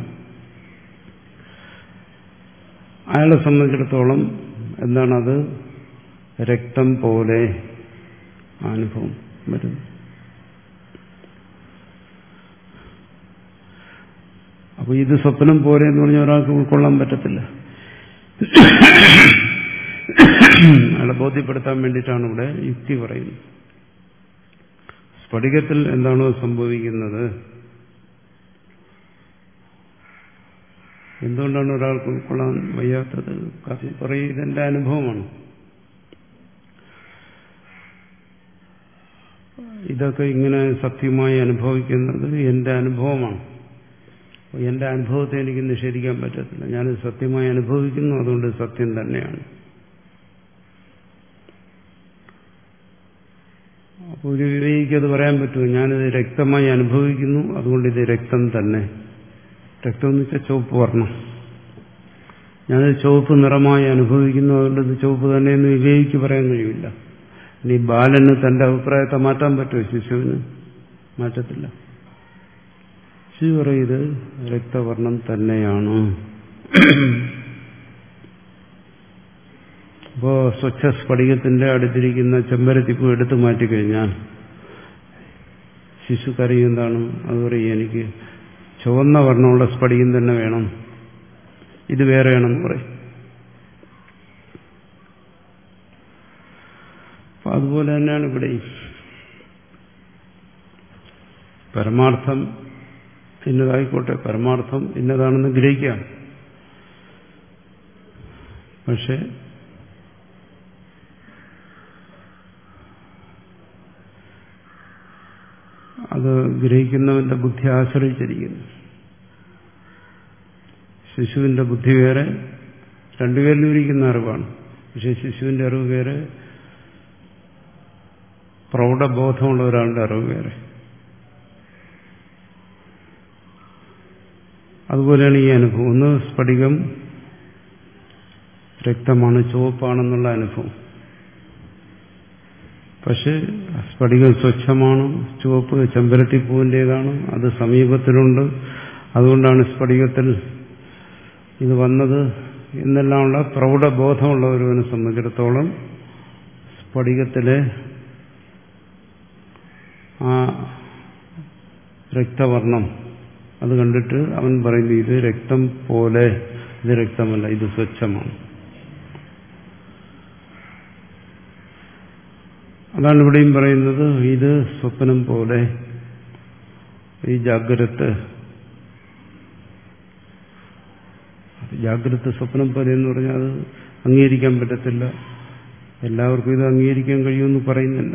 അയാളെ സംബന്ധിച്ചിടത്തോളം എന്താണത്? രക്തം പോലെ അനുഭവം വരുന്നു. അപ്പോൾ ഇത് സ്വപ്നം പോലെ എന്ന് പറഞ്ഞാൽ ഒരാൾക്ക് ഉൾക്കൊള്ളാൻ പറ്റത്തില്ല. അയാളെ ബോധ്യപ്പെടുത്താൻ വേണ്ടിയിട്ടാണ് ഇവിടെ യുക്തി പറയുന്നത്. സ്ഫടികത്തിൽ എന്താണോ സംഭവിക്കുന്നത്, എന്തുകൊണ്ടാണ് ഒരാൾക്ക് ഉൾക്കൊള്ളാൻ വയ്യാത്തത്? പറയും, ഇതെന്റെ അനുഭവമാണ്, ഇതൊക്കെ ഇങ്ങനെ സത്യമായി അനുഭവിക്കുന്നത് എന്റെ അനുഭവമാണ്. എന്റെ അനുഭവത്തെ എനിക്ക് നിഷേധിക്കാൻ പറ്റത്തില്ല. ഞാനിത് സത്യമായി അനുഭവിക്കുന്നു, അതുകൊണ്ട് സത്യം തന്നെയാണ്. അപ്പോൾ ഒരു വിവേകിക്ക് അത് പറയാൻ പറ്റുമോ? ഞാനിത് രക്തമായി അനുഭവിക്കുന്നു, അതുകൊണ്ട് ഇത് രക്തം തന്നെ. രക്തം എന്ന് വെച്ചാൽ ചുവപ്പ് വർണ്ണം. ഞാനിത് ചുവപ്പ് നിറമായി അനുഭവിക്കുന്നു, അതുകൊണ്ട് ഇത് ചുവപ്പ് തന്നെയെന്ന് വിവേകിക്ക് പറയാൻ കഴിയില്ല. ഇനി ബാലന് തന്റെ അഭിപ്രായത്തെ മാറ്റാൻ പറ്റുമോ? ശിശുവിന് മാറ്റത്തില്ല. ശിശു പറയും ഇത് രക്തവർണ്ണം തന്നെയാണ്. അപ്പോ സ്വച്ഛ സ്ഫടികത്തിന്റെ അടുത്തിരിക്കുന്ന ചെമ്പരത്തിപ്പൂ എടുത്തു മാറ്റിക്കഴിഞ്ഞാൽ ശിശു കരയും. എന്താണ് അത്? പറയും, എനിക്ക് ചുവന്ന വർണ്ണമുള്ള സ്ഫടികം തന്നെ വേണം, ഇത് വേറെയാണെന്ന് പറയും. അപ്പൊ അതുപോലെ തന്നെയാണ് ഇവിടെ. പരമാർത്ഥം ഇന്നതായിക്കോട്ടെ, പരമാർത്ഥം ഇന്നതാണെന്ന് ഗ്രഹിക്കാം. പക്ഷെ അത് ഗ്രഹിക്കുന്നവന്റെ ബുദ്ധി ആശ്രയിച്ചിരിക്കുന്നു. ശിശുവിന്റെ ബുദ്ധി വേറെ, രണ്ടുപേരിലും ഇരിക്കുന്ന അറിവാണ്. പക്ഷെ ശിശുവിന്റെ അറിവ് വേറെ, പ്രൗഢബോധമുള്ള ഒരാളുടെ അറിവ് വേറെ. അതുപോലെയാണ് ഈ അനുഭവം. ഒന്ന് സ്ഫടികം രക്തമാണ്, ചുവപ്പാണെന്നുള്ള അനുഭവം. പക്ഷെ സ്ഫടികം സ്വച്ഛമാണ്, ചുവപ്പ് ചെമ്പരത്തിപ്പൂവിൻ്റേതാണ്, അത് സമീപത്തിലുണ്ട്, അതുകൊണ്ടാണ് സ്ഫടികത്തിൽ ഇത് വന്നത് എന്നെല്ലാമുള്ള പ്രൗഢബോധമുള്ള ഒരുവനെ സംബന്ധിച്ചിടത്തോളം സ്ഫടികത്തിലെ ആ രക്തവർണം അത് കണ്ടിട്ട് അവൻ പറയുന്നു ഇത് രക്തം പോലെ, ഇത് രക്തമല്ല, ഇത് സ്വച്ഛമാണ്. അതാണ് ഇവിടെയും പറയുന്നത്, ഇത് സ്വപ്നം പോലെ, ഈ ജാഗ്രത ജാഗ്രത സ്വപ്നം പോലെ എന്ന് പറഞ്ഞാൽ അത് അംഗീകരിക്കാൻ പറ്റത്തില്ല. എല്ലാവർക്കും ഇത് അംഗീകരിക്കാൻ കഴിയുമെന്ന് പറയുന്നില്ല.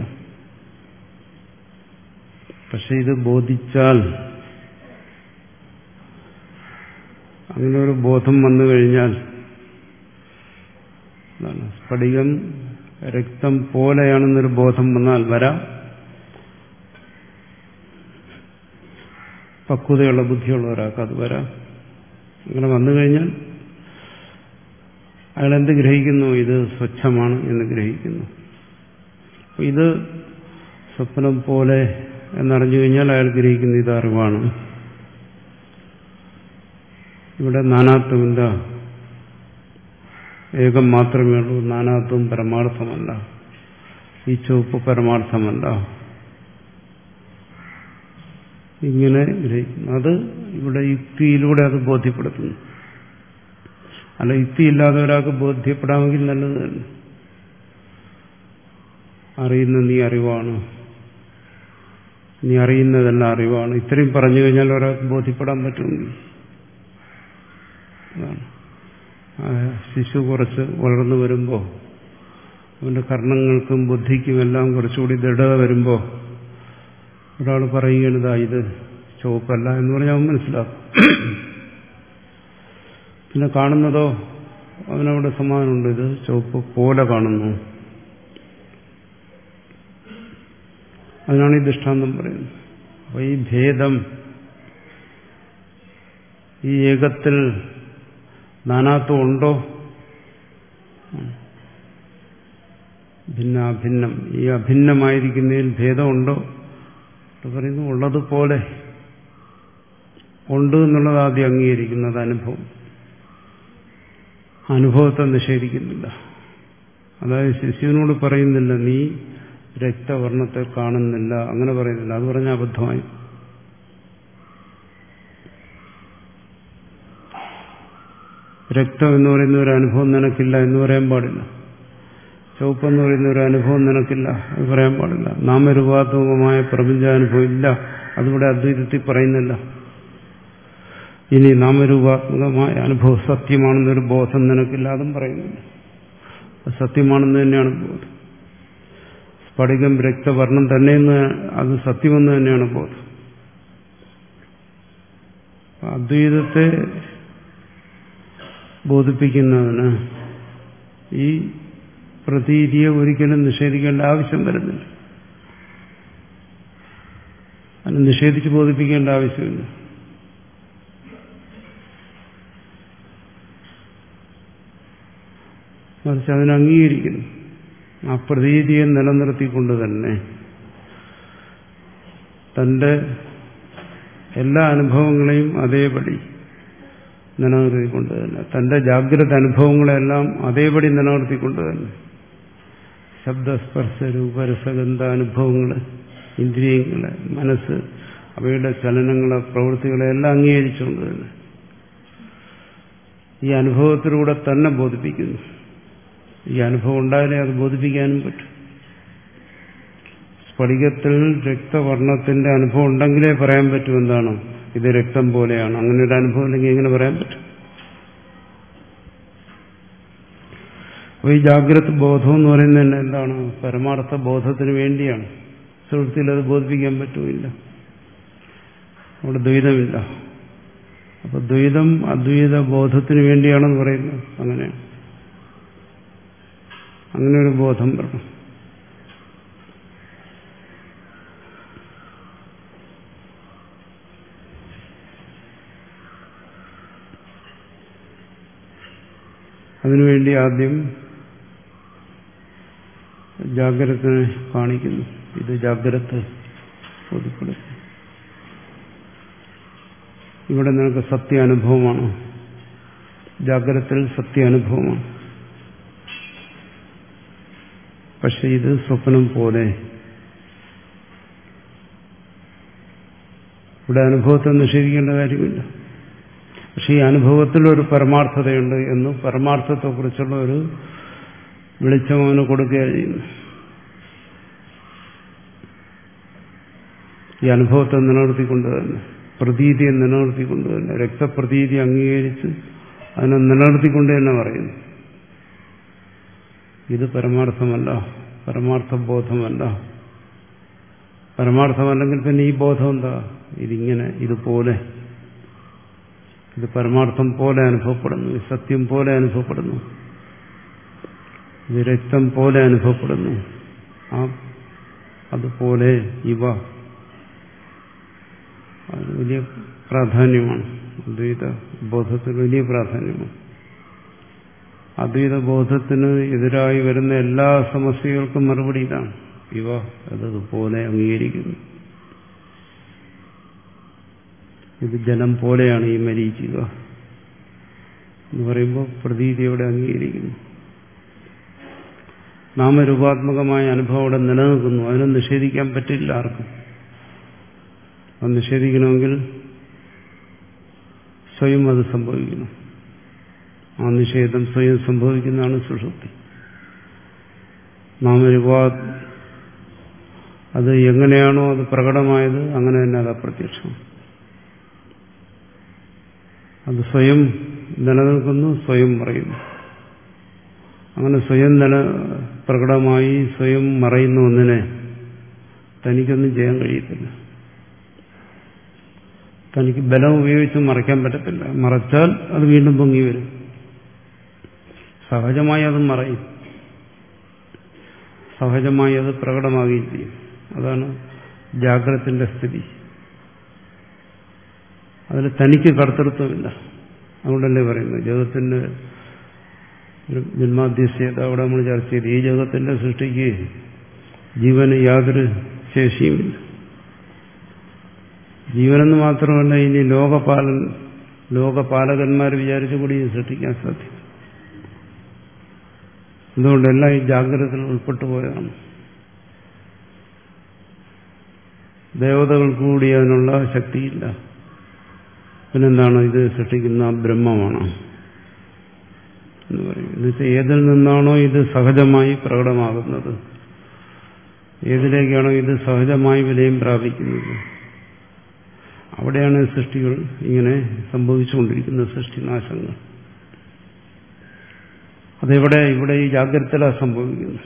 പക്ഷെ ഇത് ബോധിച്ചാൽ, അങ്ങനെ ഒരു ബോധം വന്നു കഴിഞ്ഞാൽ, സ്ഫടികം രക്തം പോലെയാണെന്നൊരു ബോധം വന്നാൽ വരാം. പക്വതയുള്ള ബുദ്ധിയുള്ള ഒരാൾക്ക് അത് വരാം. അങ്ങനെ വന്നു കഴിഞ്ഞാൽ അയാൾ എന്ത് ഗ്രഹിക്കുന്നു? ഇത് സ്വച്ഛമാണ് എന്ന് ഗ്രഹിക്കുന്നു. ഇത് സ്വപ്നം പോലെ എന്നറിഞ്ഞു കഴിഞ്ഞാൽ അയാൾ ഗ്രഹിക്കുന്നു ഇത് അറിവാണ്. ഇവിടെ നാനാത്വമില്ല, ഏകം മാത്രമേ ഉള്ളൂ. നാനാത്വം പരമാർത്ഥമല്ല, ഈ ചുവപ്പ് പരമാർത്ഥമല്ല. ഇങ്ങനെ ഗ്രഹിക്കുന്നു. അത് ഇവിടെ യുക്തിയിലൂടെ അത് ബോധ്യപ്പെടുത്തുന്നു. അല്ല, യുക്തിയില്ലാതെ ഒരാൾക്ക് ബോധ്യപ്പെടാമെങ്കിൽ നല്ലത് തന്നെ. അറിയുന്ന നീ അറിവാണ്, നീ അറിയുന്നതെല്ലാം അറിവാണ്, ഇത്രയും പറഞ്ഞു കഴിഞ്ഞാൽ ഒരാൾക്ക് ബോധ്യപ്പെടാൻ പറ്റുമെങ്കിൽ. ശിശു കുറച്ച് വളർന്നു വരുമ്പോൾ അവന്റെ കർണങ്ങൾക്കും ബുദ്ധിക്കും എല്ലാം കുറച്ചുകൂടി ദൃഢത വരുമ്പോൾ ഒരാൾ പറയുകയാണിതാ ഇത് ചുവപ്പല്ല എന്ന് പറഞ്ഞാൽ അവൻ മനസ്സിലാക്കും. പിന്നെ കാണുന്നതോ അവനവിടെ സമാധാനമുണ്ട്, ഇത് ചുവപ്പ് പോലെ കാണുന്നു. അതിനാണ് ഈ ദൃഷ്ടാന്തം പറയുന്നത്. അപ്പൊ ഈ ഭേദം, ഈ ഏകത്തിൽ നാനാത്വം ഉണ്ടോ? ഭിന്ന അഭിന്നം, ഈ അഭിന്നമായിരിക്കുന്നതിൽ ഭേദമുണ്ടോ? പറയുന്നു ഉള്ളതുപോലെ ഉണ്ട് എന്നുള്ളത് ആദ്യം അംഗീകരിക്കുന്നത് അനുഭവം. അനുഭവത്തെ നിഷേധിക്കുന്നില്ല. അതായത് ശിശുവിനോട് പറയുന്നില്ല നീ രക്തവർണ്ണത്തെ കാണുന്നില്ല, അങ്ങനെ പറയുന്നില്ല. അത് പറഞ്ഞ അബദ്ധമായി. രക്തം എന്ന് പറയുന്ന ഒരു അനുഭവം നിനക്കില്ല എന്ന് പറയാൻ പാടില്ല. ചുവപ്പെന്ന് പറയുന്ന ഒരു അനുഭവം നിനക്കില്ല അത് പറയാൻ പാടില്ല. നാമരൂപാത്മകമായ പ്രപഞ്ചാനുഭവം ഇല്ല, അതിവിടെ അദ്വൈതത്തിൽ പറയുന്നില്ല. ഇനി നാമരൂപാത്മകമായ അനുഭവം സത്യമാണെന്നൊരു ബോധം നിനക്കില്ല, അതും പറയുന്നില്ല. സത്യമാണെന്ന് തന്നെയാണ് ബോധം. സ്ഫടികം രക്തവർണ്ണം തന്നെയെന്ന് അത് സത്യമെന്ന് തന്നെയാണ് ബോധം. അദ്വൈതത്തെ ബോധിപ്പിക്കുന്നതിന് ഈ പ്രതീതിയെ ഒരിക്കലും നിഷേധിക്കേണ്ട ആവശ്യം വരുന്നില്ല. അതിനെ നിഷേധിച്ച് ബോധിപ്പിക്കേണ്ട ആവശ്യമില്ല. മറിച്ച് അതിനെ അംഗീകരിക്കുന്നു. ആ പ്രതീതിയെ നിലനിർത്തിക്കൊണ്ട് തന്നെ തന്റെ എല്ലാ അനുഭവങ്ങളെയും അതേപടി നിലനിർത്തിക്കൊണ്ട് തന്നെ, തന്റെ ജാഗ്രത അനുഭവങ്ങളെല്ലാം അതേപടി നിലനിർത്തിക്കൊണ്ട് തന്നെ, ശബ്ദസ്പർശ രൂപരസഗന്ധ അനുഭവങ്ങള്, ഇന്ദ്രിയങ്ങളെ, മനസ്സ്, അവയുടെ ചലനങ്ങളെ, പ്രവൃത്തികളെ എല്ലാം അംഗീകരിച്ചുകൊണ്ട് തന്നെ ഈ അനുഭവത്തിലൂടെ തന്നെ ബോധിപ്പിക്കുന്നു. ഈ അനുഭവം ഉണ്ടായാലേ അത് ബോധിപ്പിക്കാനും പറ്റും. സ്ഫടികത്തിൽ രക്തവർണ്ണത്തിന്റെ അനുഭവം ഉണ്ടെങ്കിലേ പറയാൻ പറ്റും എന്താണ് ഇത് രക്തം പോലെയാണ്. അങ്ങനെ ഒരു അനുഭവം ഇല്ലെങ്കിൽ എങ്ങനെ പറയാൻ പറ്റും? അപ്പൊ ഈ ജാഗ്രത ബോധം എന്ന് പറയുന്നത് തന്നെ എന്താണ്? പരമാർത്ഥ ബോധത്തിന് വേണ്ടിയാണ്. സുഹൃത്തിൽ അത് ബോധിപ്പിക്കാൻ പറ്റുമില്ല, അവിടെ ദ്വൈതമില്ല. അപ്പൊ ദ്വൈതം അദ്വൈത ബോധത്തിന് വേണ്ടിയാണെന്ന് പറയുന്നത് അങ്ങനെയാണ്. അങ്ങനെ ഒരു ബോധം വരണം. അതിനുവേണ്ടി ആദ്യം ജാഗ്രതനെ കാണിക്കുന്നു. ഇത് ജാഗ്രത ബോധ്യപ്പെടുത്തും. ഇവിടെ നിനക്ക് സത്യാനുഭവമാണ്, ജാഗ്രതയിൽ സത്യാനുഭവമാണ്. പക്ഷെ ഇത് സ്വപ്നം പോലെ. ഇവിടെ അനുഭവത്തെ നിഷേധിക്കേണ്ട കാര്യമില്ല. പക്ഷെ ഈ അനുഭവത്തിലൊരു പരമാർത്ഥതയുണ്ട് എന്ന് പരമാർത്ഥത്തെക്കുറിച്ചുള്ള ഒരു വെളിച്ചം അവന് കൊടുക്കുകയാണ് ചെയ്യുന്നു. ഈ അനുഭവത്തെ നിലനിർത്തിക്കൊണ്ട് തന്നെ, പ്രതീതിയെ നിലനിർത്തിക്കൊണ്ട് തന്നെ, രക്തപ്രതീതി അംഗീകരിച്ച് അതിനെ നിലനിർത്തിക്കൊണ്ട് തന്നെ പറയുന്നു ഇത് പരമാർത്ഥമല്ല, പരമാർത്ഥബോധമല്ല. പരമാർത്ഥമല്ലെങ്കിൽ പിന്നെ ഈ ബോധം എന്താ? ഇതിങ്ങനെ, ഇതുപോലെ, ഇത് പരമാർത്ഥം പോലെ അനുഭവപ്പെടുന്നു, ഇത് സത്യം പോലെ അനുഭവപ്പെടുന്നു, ഇത് രക്തം പോലെ അനുഭവപ്പെടുന്നു, ആ അതുപോലെ ഇവ. അത് വലിയ പ്രാധാന്യമാണ്. അദ്വൈത ബോധത്തിന് വലിയ പ്രാധാന്യമാണ്. അദ്വൈത ബോധത്തിന് എതിരായി വരുന്ന എല്ലാ സമസ്യകൾക്കും മറുപടി ഇതാണ്. ഇവ അതതുപോലെ അംഗീകരിക്കുന്നു. ഇത് ജലം പോലെയാണ് ഈ മരീചിക എന്ന് പറയുമ്പോൾ പ്രതീതിയോടെ അംഗീകരിക്കുന്നു. നാമരൂപാത്മകമായ അനുഭവം അവിടെ നിലനിൽക്കുന്നു. അതിനെ നിഷേധിക്കാൻ പറ്റില്ല ആർക്കും. അത് നിഷേധിക്കണമെങ്കിൽ സ്വയം അത് സംഭവിക്കണം. ആ നിഷേധം സ്വയം സംഭവിക്കുന്നതാണ് സുഷുപ്തി. നാമരൂപാ അത് എങ്ങനെയാണോ അത് പ്രകടമായത് അങ്ങനെ തന്നെ അത് അപ്രത്യക്ഷം. അത് സ്വയം നിലനിൽക്കുന്നു, സ്വയം മറയുന്നു. അങ്ങനെ സ്വയം നില പ്രകടമായി സ്വയം മറയുന്ന ഒന്നിനെ തനിക്കൊന്നും ചെയ്യാൻ കഴിയത്തില്ല. തനിക്ക് ബലം ഉപയോഗിച്ച് മറയ്ക്കാൻ പറ്റത്തില്ല. മറച്ചാൽ അത് വീണ്ടും പൊങ്ങി വരും. സഹജമായി അത് മറയും, സഹജമായി അത് പ്രകടമാകുകയും ചെയ്യും. അതാണ് ജാഗ്രതത്തിന്റെ സ്ഥിതി. അതിൽ തനിക്ക് കർത്തൃത്വമില്ല. അതുകൊണ്ടല്ലേ പറയുന്നത് ജഗത്തിന്റെ ജന്മാദ്യസ്യത അവിടെ നമ്മൾ ചർച്ച ചെയ്ത് ഈ ജഗത്തിന്റെ സൃഷ്ടിക്ക് ജീവന് യാതൊരു ശേഷിയുമില്ല. ജീവനെന്ന് മാത്രമല്ല, ഇനി ലോകപാലൻ ലോകപാലകന്മാർ വിചാരിച്ചുകൂടി സൃഷ്ടിക്കാൻ സാധിക്കും. എന്തുകൊണ്ടെല്ലാം ഈ ജാഗ്രതയിൽ ഉൾപ്പെട്ടു പോയതാണ്. ദേവതകൾക്ക് കൂടി അതിനുള്ള ശക്തിയില്ല. പിന്നെന്താണ് ഇത് സൃഷ്ടിക്കുന്ന ബ്രഹ്മമാണ് എന്ന് പറയും. എന്നുവെച്ചാൽ ഏതിൽ നിന്നാണോ ഇത് സഹജമായി പ്രകടമാകുന്നത്, ഏതിലേക്കാണോ ഇത് സഹജമായി വിലയം പ്രാപിക്കുന്നത്, അവിടെയാണ് സൃഷ്ടികൾ ഇങ്ങനെ സംഭവിച്ചുകൊണ്ടിരിക്കുന്ന സൃഷ്ടിനാശങ്ങൾ. അതെവിടെ? ഇവിടെ ഈ ജാഗ്രതയിലാണ് സംഭവിക്കുന്നത്.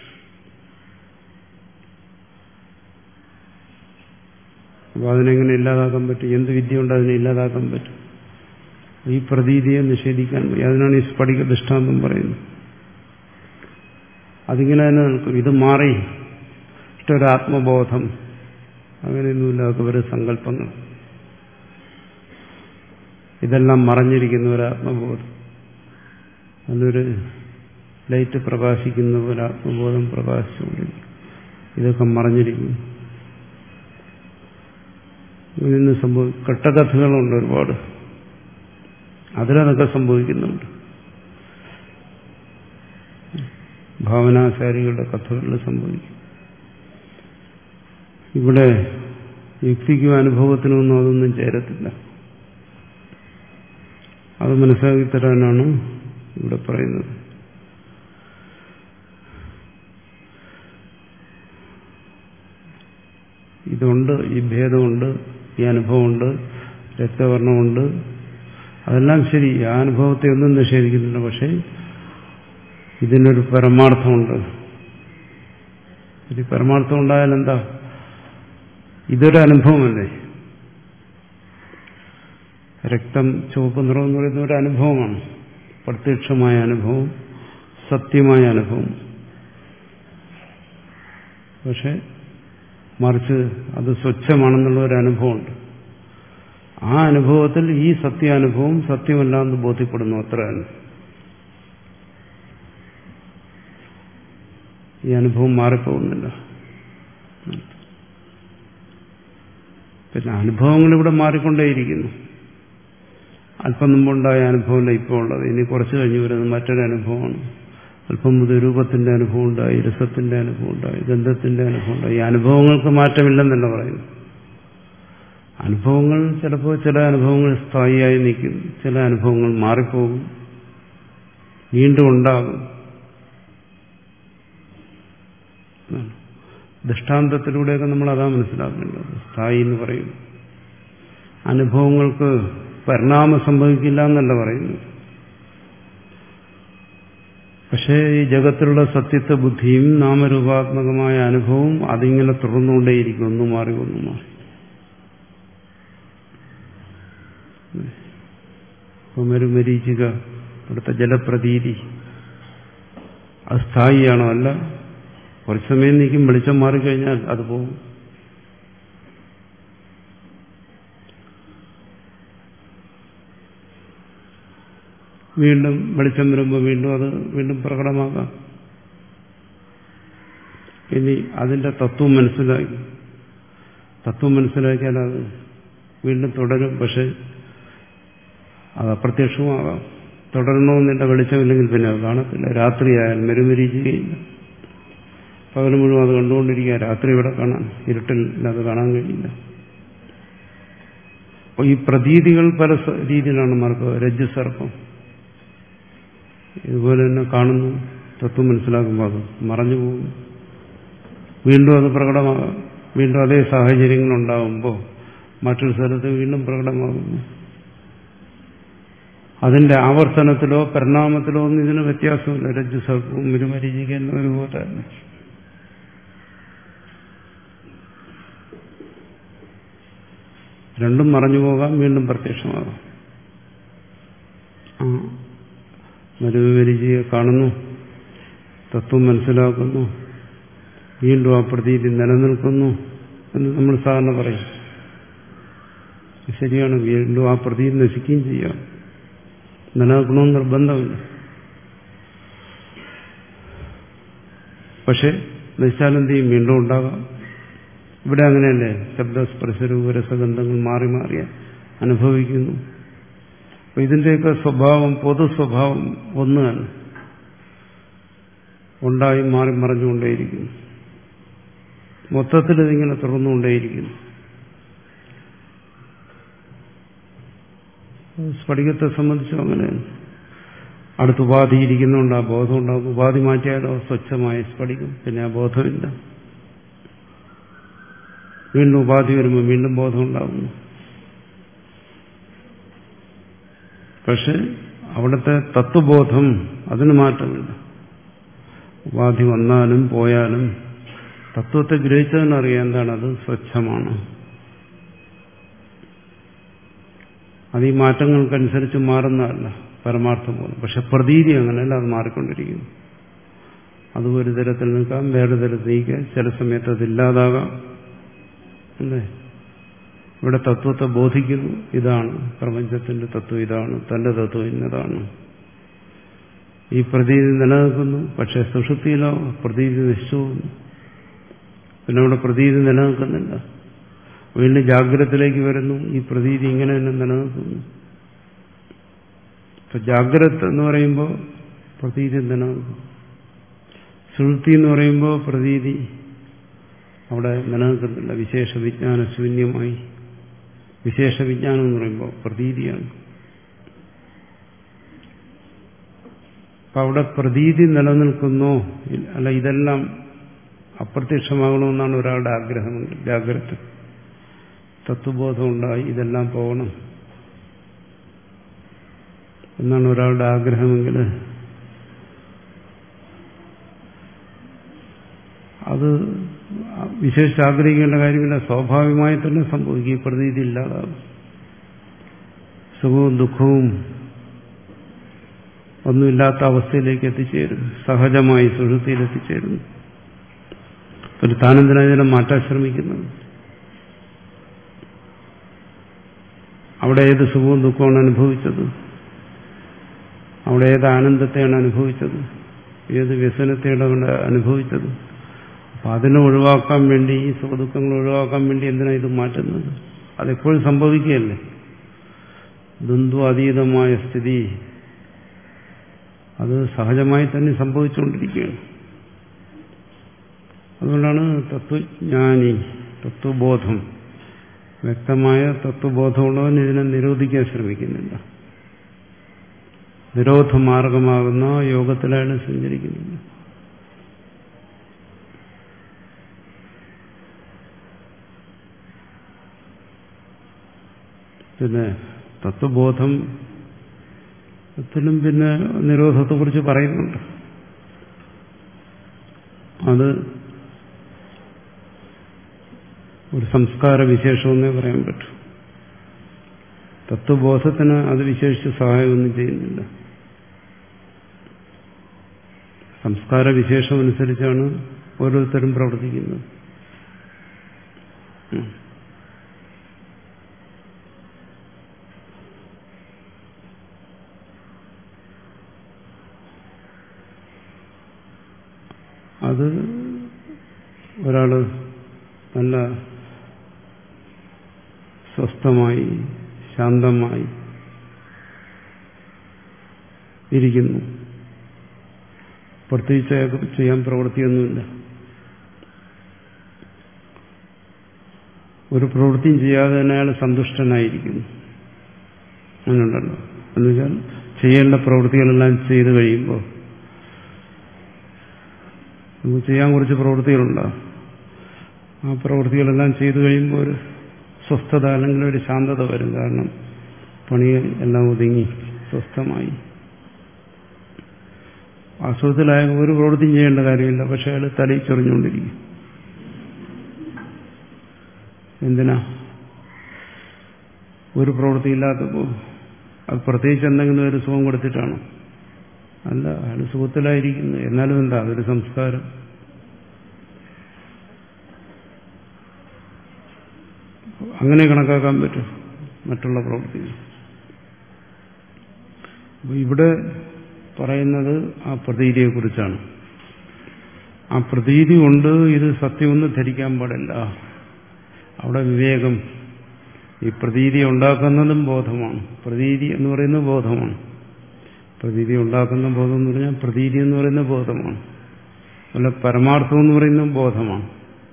അപ്പോൾ അതിനെങ്ങനെ ഇല്ലാതാക്കാൻ പറ്റും? എന്ത് വിദ്യ കൊണ്ട് അതിനെ ഇല്ലാതാക്കാൻ പറ്റും? ഈ പ്രതീതിയെ നിഷേധിക്കാൻ വയ്യ. അതിനാണ് ഈ സ്ഫടിക ദൃഷ്ടാന്തം പറയുന്നത്. അതിങ്ങനെ തന്നെ നിൽക്കും. ഇത് മാറി ഇഷ്ടൊരാത്മബോധം അങ്ങനെയൊന്നുമില്ലാത്ത ഒരു സങ്കല്പങ്ങൾ. ഇതെല്ലാം മറഞ്ഞിരിക്കുന്ന ഒരാത്മബോധം, അതിനൊരു ലൈറ്റ് പ്രകാശിക്കുന്ന ഒരാത്മബോധം പ്രകാശിച്ചുകൊണ്ടിരിക്കും. ഇതൊക്കെ മറഞ്ഞിരിക്കുന്നു. ഇതിന് സംഭവി കെട്ടകഥകളുണ്ട് ഒരുപാട്, അതിലതൊക്കെ സംഭവിക്കുന്നുണ്ട്. ഭാവനാശാലികളുടെ കഥകളിൽ സംഭവിക്കും. ഇവിടെ യുക്തിക്കും അനുഭവത്തിനൊന്നും അതൊന്നും ചേരത്തില്ല. അത് മനസ്സിലാക്കി തരാനാണ് ഇവിടെ പറയുന്നത്. ഇതുണ്ട്, ഈ ഭേദമുണ്ട്, ഈ അനുഭവമുണ്ട്, രക്തവർണ്ണമുണ്ട്, അതെല്ലാം ശരി. ആ അനുഭവത്തെ ഒന്നും നിഷേധിക്കുന്നില്ല. പക്ഷെ ഇതിനൊരു പരമാർത്ഥമുണ്ട്. ഈ പരമാർത്ഥം ഉണ്ടായാൽ എന്താ? ഇതൊരു അനുഭവമല്ലേ? രക്തം ചുവപ്പ് നിറം എന്ന് പറയുന്ന ഒരു അനുഭവമാണ്. പ്രത്യക്ഷമായ അനുഭവം, സത്യമായ അനുഭവം. പക്ഷെ മറിച്ച് അത് സ്വച്ഛമാണെന്നുള്ള ഒരു അനുഭവമുണ്ട്. ആ അനുഭവത്തിൽ ഈ സത്യാനുഭവം സത്യമല്ലാന്ന് ബോധ്യപ്പെടുന്നു. അത്ര തന്നെ. ഈ അനുഭവം മാറിപ്പോകുന്നില്ല. പിന്നെ അനുഭവങ്ങളിവിടെ മാറിക്കൊണ്ടേയിരിക്കുന്നു. അല്പം മുമ്പുണ്ടായ അനുഭവമല്ല ഇപ്പോൾ ഉള്ളത്. ഇനി കുറച്ച് കഴിഞ്ഞ് വരുന്നത് മറ്റൊരു അനുഭവമാണ്. അല്പം മുതൽ രൂപത്തിന്റെ അനുഭവം ഉണ്ടായി, രസത്തിന്റെ അനുഭവം ഉണ്ടായി, ഗന്ധത്തിന്റെ അനുഭവം ഉണ്ടായി. ഈ അനുഭവങ്ങൾക്ക് മാറ്റമില്ലെന്നല്ല പറയുന്നു. അനുഭവങ്ങൾ ചിലപ്പോൾ ചില അനുഭവങ്ങൾ സ്ഥായിയായി നിൽക്കും, ചില അനുഭവങ്ങൾ മാറിപ്പോകും, വീണ്ടും ഉണ്ടാകും. ദൃഷ്ടാന്തത്തിലൂടെയൊക്കെ നമ്മൾ അതാ മനസ്സിലാക്കേണ്ടത്. സ്ഥായി എന്ന് പറയും. അനുഭവങ്ങൾക്ക് പരിണാമം സംഭവിക്കില്ല എന്നല്ല പറയുന്നു. പക്ഷേ ഈ ജഗത്തിലുള്ള സത്യത്വ ബുദ്ധിയും നാമരൂപാത്മകമായ അനുഭവവും അതിങ്ങനെ തുടർന്നുകൊണ്ടേയിരിക്കും. ഒന്നു മാറി ഒന്നു മാറി. ഒരു മരീചിക, അവിടുത്തെ ജലപ്രതീതി അത് സ്ഥായിയാണോ? അല്ല. കുറച്ച് സമയം നീക്കും, വെളിച്ചം മാറിക്കഴിഞ്ഞാൽ അത് പോകും. വീണ്ടും വെളിച്ചം വരുമ്പോൾ വീണ്ടും അത് വീണ്ടും പ്രകടമാകാം. ഇനി അതിന്റെ തത്വം മനസ്സിലാക്കി തത്വം മനസ്സിലാക്കിയാൽ അത് വീണ്ടും തുടരും. പക്ഷെ അത് അപ്രത്യക്ഷവുമാകാം. തുടരണമെന്നില്ല. വെളിച്ചമില്ലെങ്കിൽ പിന്നെ അത് കാണത്തില്ല. രാത്രിയായാൽ മെരുമരിക്കുകയില്ല. പകൽ മുഴുവൻ അത് കണ്ടുകൊണ്ടിരിക്കുക. രാത്രി ഇവിടെ കാണാൻ, ഇരുട്ടിൽ അത് കാണാൻ കഴിയില്ല. അപ്പോൾ ഈ പ്രതീതികൾ പല രീതിയിലാണ് മാർക്കുക. രജ്ജു സർപ്പം ഇതുപോലെ തന്നെ കാണുന്നു, തത്വം മനസ്സിലാക്കുമ്പോൾ അത് മറഞ്ഞു പോകും. വീണ്ടും അത് പ്രകടമാകാം. വീണ്ടും അതേ സാഹചര്യങ്ങളുണ്ടാകുമ്പോൾ മറ്റൊരു സ്ഥലത്ത് വീണ്ടും പ്രകടമാകുന്നു. അതിന്റെ ആവർത്തനത്തിലോ പരിണാമത്തിലോ ഒന്നും ഇതിന് വ്യത്യാസമില്ല. രജ്ജു സർപ്പവും ഇരുമരീചികയും ഒരുപോലെ തന്നെ. രണ്ടും മറഞ്ഞു പോകാം, വീണ്ടും പ്രത്യക്ഷമാകാം. ആ മരുമരീചിയെ കാണുന്നു, തത്വം മനസ്സിലാക്കുന്നു, വീണ്ടും ആ പ്രതീതി നിലനിൽക്കുന്നു എന്ന് നമ്മൾ സാധാരണ പറയും. ശരിയാണ്, വീണ്ടും ആ പ്രതീതി നശിക്കുകയും ചെയ്യാം. നിലനിൽക്കണമെന്ന് നിർബന്ധമില്ല. പക്ഷെ നശിച്ചാലെന്ത് ചെയ്യും? വീണ്ടും ഉണ്ടാകാം. ഇവിടെ അങ്ങനെയല്ലേ? ശബ്ദസ്പർശ രൂപരസഗന്ധങ്ങൾ മാറി മാറി അനുഭവിക്കുന്നു. അപ്പൊ ഇതിന്റെയൊക്കെ സ്വഭാവം, പൊതു സ്വഭാവം ഒന്ന് തന്നെ, ഉണ്ടായി മാറി മറിഞ്ഞുകൊണ്ടേയിരിക്കുന്നു. മൊത്തത്തിൽ ഇതിങ്ങനെ തുടർന്നുകൊണ്ടേയിരിക്കുന്നു. സ്ഫടികത്തെ സംബന്ധിച്ചും അങ്ങനെ അടുത്ത് ഉപാധി ഇരിക്കുന്നുണ്ട്, ആ ബോധം ഉണ്ടാകും. ഉപാധി മാറ്റിയാലോ സ്വച്ഛമായ സ്ഫടികം, പിന്നെ ആ ബോധമില്ല. വീണ്ടും ഉപാധി വരുമ്പോൾ വീണ്ടും ബോധം ഉണ്ടാകുന്നു. പക്ഷെ അവിടുത്തെ തത്വബോധം അതിന് മാറ്റമില്ല. ഉപാധി വന്നാലും പോയാലും തത്വത്തെ ഗ്രഹിച്ചതിനറിയാം എന്താണ് അത് സ്വച്ഛമാണ്. അത് ഈ മാറ്റങ്ങൾക്കനുസരിച്ച് മാറുന്നതല്ല പരമാർത്ഥം പോലും. പക്ഷെ പ്രതീതി അങ്ങനെയല്ല, അത് മാറിക്കൊണ്ടിരിക്കുന്നു. അത് ഒരു തരത്തിൽ നിൽക്കാം, വേറെ തരത്തിൽ നീക്കാം, ചില സമയത്ത് അതില്ലാതാകാം. അല്ലേ? ഇവിടെ തത്വത്തെ ബോധിക്കുന്നു, ഇതാണ് പ്രപഞ്ചത്തിന്റെ തത്വം, ഇതാണ് തന്റെ തത്വം, ഇന്നതാണ്. ഈ പ്രതീതി നിലനിൽക്കുന്നു. പക്ഷെ സുഷുപ്തിയിലോ പ്രതീതി നശിച്ചു പോകുന്നു. പിന്നെ അവിടെ പ്രതീതി നിലനിൽക്കുന്നില്ല. വീണ്ടും ജാഗ്രതത്തിലേക്ക് വരുന്നു, ഈ പ്രതീതി ഇങ്ങനെ തന്നെ നിലനിൽക്കുന്നു. ഇപ്പൊ ജാഗ്രത എന്ന് പറയുമ്പോൾ പ്രതീതി നിലനിൽക്കും. സുഷുപ്തി എന്ന് പറയുമ്പോൾ പ്രതീതി അവിടെ നിലനിൽക്കുന്നില്ല. വിശേഷ വിജ്ഞാന ശൂന്യമായി. വിശേഷ വിജ്ഞാനം എന്ന് പറയുമ്പോൾ പ്രതീതിയാണ്. അപ്പൊ അവിടെ പ്രതീതി നിലനിൽക്കുന്നോ അല്ല, ഇതെല്ലാം അപ്രത്യക്ഷമാകണമെന്നാണ് ഒരാളുടെ ആഗ്രഹമുണ്ട്. ജാഗ്രത തത്വബോധം ഉണ്ടായി ഇതെല്ലാം പോകണം എന്നാണ് ഒരാളുടെ ആഗ്രഹമെങ്കിൽ അത് വിശേഷിച്ച് ആഗ്രഹിക്കേണ്ട കാര്യമില്ല. സ്വാഭാവികമായി തന്നെ സംഭവിക്കും. ഈ പ്രതീതി ഇല്ലാതാകും. സുഖവും ദുഃഖവും ഒന്നുമില്ലാത്ത അവസ്ഥയിലേക്ക് എത്തിച്ചേരും. സഹജമായി സുഷുപ്തിയിൽ എത്തിച്ചേരുന്നു. ഒരു താനെന്തിനെ മാറ്റാൻ ശ്രമിക്കുന്നത്? അവിടെ ഏത് സുഖവും ദുഃഖമാണ് അനുഭവിച്ചത്? അവിടെ ഏത് ആനന്ദത്തെയാണ് അനുഭവിച്ചത്? ഏത് വ്യസനത്തെയാണ് അനുഭവിച്ചത്? അപ്പൊ അതിനെ ഒഴിവാക്കാൻ വേണ്ടി, ഈ സുഖദുഃഖങ്ങൾ ഒഴിവാക്കാൻ വേണ്ടി എന്തിനാണ് ഇത് മാറ്റുന്നത്? അതെപ്പോഴും സംഭവിക്കുകയല്ലേ. ദ്വന്ദ്വാതീതമായ സ്ഥിതി അത് സഹജമായി തന്നെ സംഭവിച്ചുകൊണ്ടിരിക്കുകയാണ്. അതുകൊണ്ടാണ് തത്വജ്ഞാനി, തത്വബോധം, വ്യക്തമായ തത്വബോധമുള്ളവൻ ഇതിനെ നിരോധിക്കാൻ ശ്രമിക്കുന്നില്ല. നിരോധമാർഗമാകുന്ന യോഗത്തിലാണ് സഞ്ചരിക്കുന്നത്. പിന്നെ തത്വബോധം ത്തിലും പിന്നെ നിരോധത്തെക്കുറിച്ച് പറയുന്നുണ്ട്. അത് ഒരു സംസ്കാര വിശേഷമെന്നേ പറയാൻ പറ്റൂ. തത്വബോധത്തിന് അത് വിശേഷിച്ച് സഹായമൊന്നും ചെയ്യുന്നില്ല. സംസ്കാര വിശേഷം അനുസരിച്ചാണ് ഓരോരുത്തരും പ്രവർത്തിക്കുന്നത്. അത് ഒരാള് നല്ല സ്വസ്ഥമായി ശാന്തമായി ഇരിക്കുന്നു. പ്രത്യേകിച്ച് ചെയ്യാൻ പ്രവൃത്തിയൊന്നുമില്ല. ഒരു പ്രവൃത്തിയും ചെയ്യാതെ തന്നെ അയാൾ സന്തുഷ്ടനായിരിക്കുന്നു. അങ്ങനെയുണ്ടല്ലോ. എന്നുവെച്ചാൽ ചെയ്യേണ്ട പ്രവൃത്തികളെല്ലാം ചെയ്തു കഴിയുമ്പോൾ നമുക്ക് ചെയ്യാൻ കുറച്ച് പ്രവൃത്തികളുണ്ടാകും. ആ പ്രവൃത്തികളെല്ലാം ചെയ്തു കഴിയുമ്പോൾ ഒരു സ്വസ്ഥത അല്ലെങ്കിൽ ഒരു ശാന്തത വരും. കാരണം പണി എല്ലാം ഒതുങ്ങി സ്വസ്ഥമായി. അസുഖത്തിലായ ഒരു പ്രവൃത്തിയും ചെയ്യേണ്ട കാര്യമില്ല. പക്ഷെ അയാൾ തലയിൽ ചൊറിഞ്ഞുകൊണ്ടിരിക്കും. എന്തിനാ? ഒരു പ്രവൃത്തി ഇല്ലാത്തപ്പോൾ അത് പ്രത്യേകിച്ച് എന്തെങ്കിലും ഒരു സുഖം കൊടുത്തിട്ടാണ്? അല്ല, അയാൾ സുഖത്തിലായിരിക്കുന്നു. എന്നാലും എന്താ, അതൊരു സംസ്കാരം. അങ്ങനെ കണക്കാക്കാൻ പറ്റും മറ്റുള്ള പ്രവൃത്തികൾ. അപ്പോൾ ഇവിടെ പറയുന്നത് ആ പ്രതീതിയെ കുറിച്ചാണ്. ആ പ്രതീതി കൊണ്ട് ഇത് സത്യമെന്ന് ധരിക്കാൻ പാടില്ല. അവിടെ വിവേകം, ഈ പ്രതീതി ഉണ്ടാക്കുന്നതും ബോധമാണ്. പ്രതീതി എന്ന് പറയുന്നത് ബോധമാണ്. പ്രതീതി ഉണ്ടാക്കുന്ന ബോധം എന്ന് പറഞ്ഞാൽ പ്രതീതി എന്ന് പറയുന്ന ബോധമാണ്. അല്ല, പരമാർത്ഥം എന്ന് പറയുന്നത് ബോധമാണ്.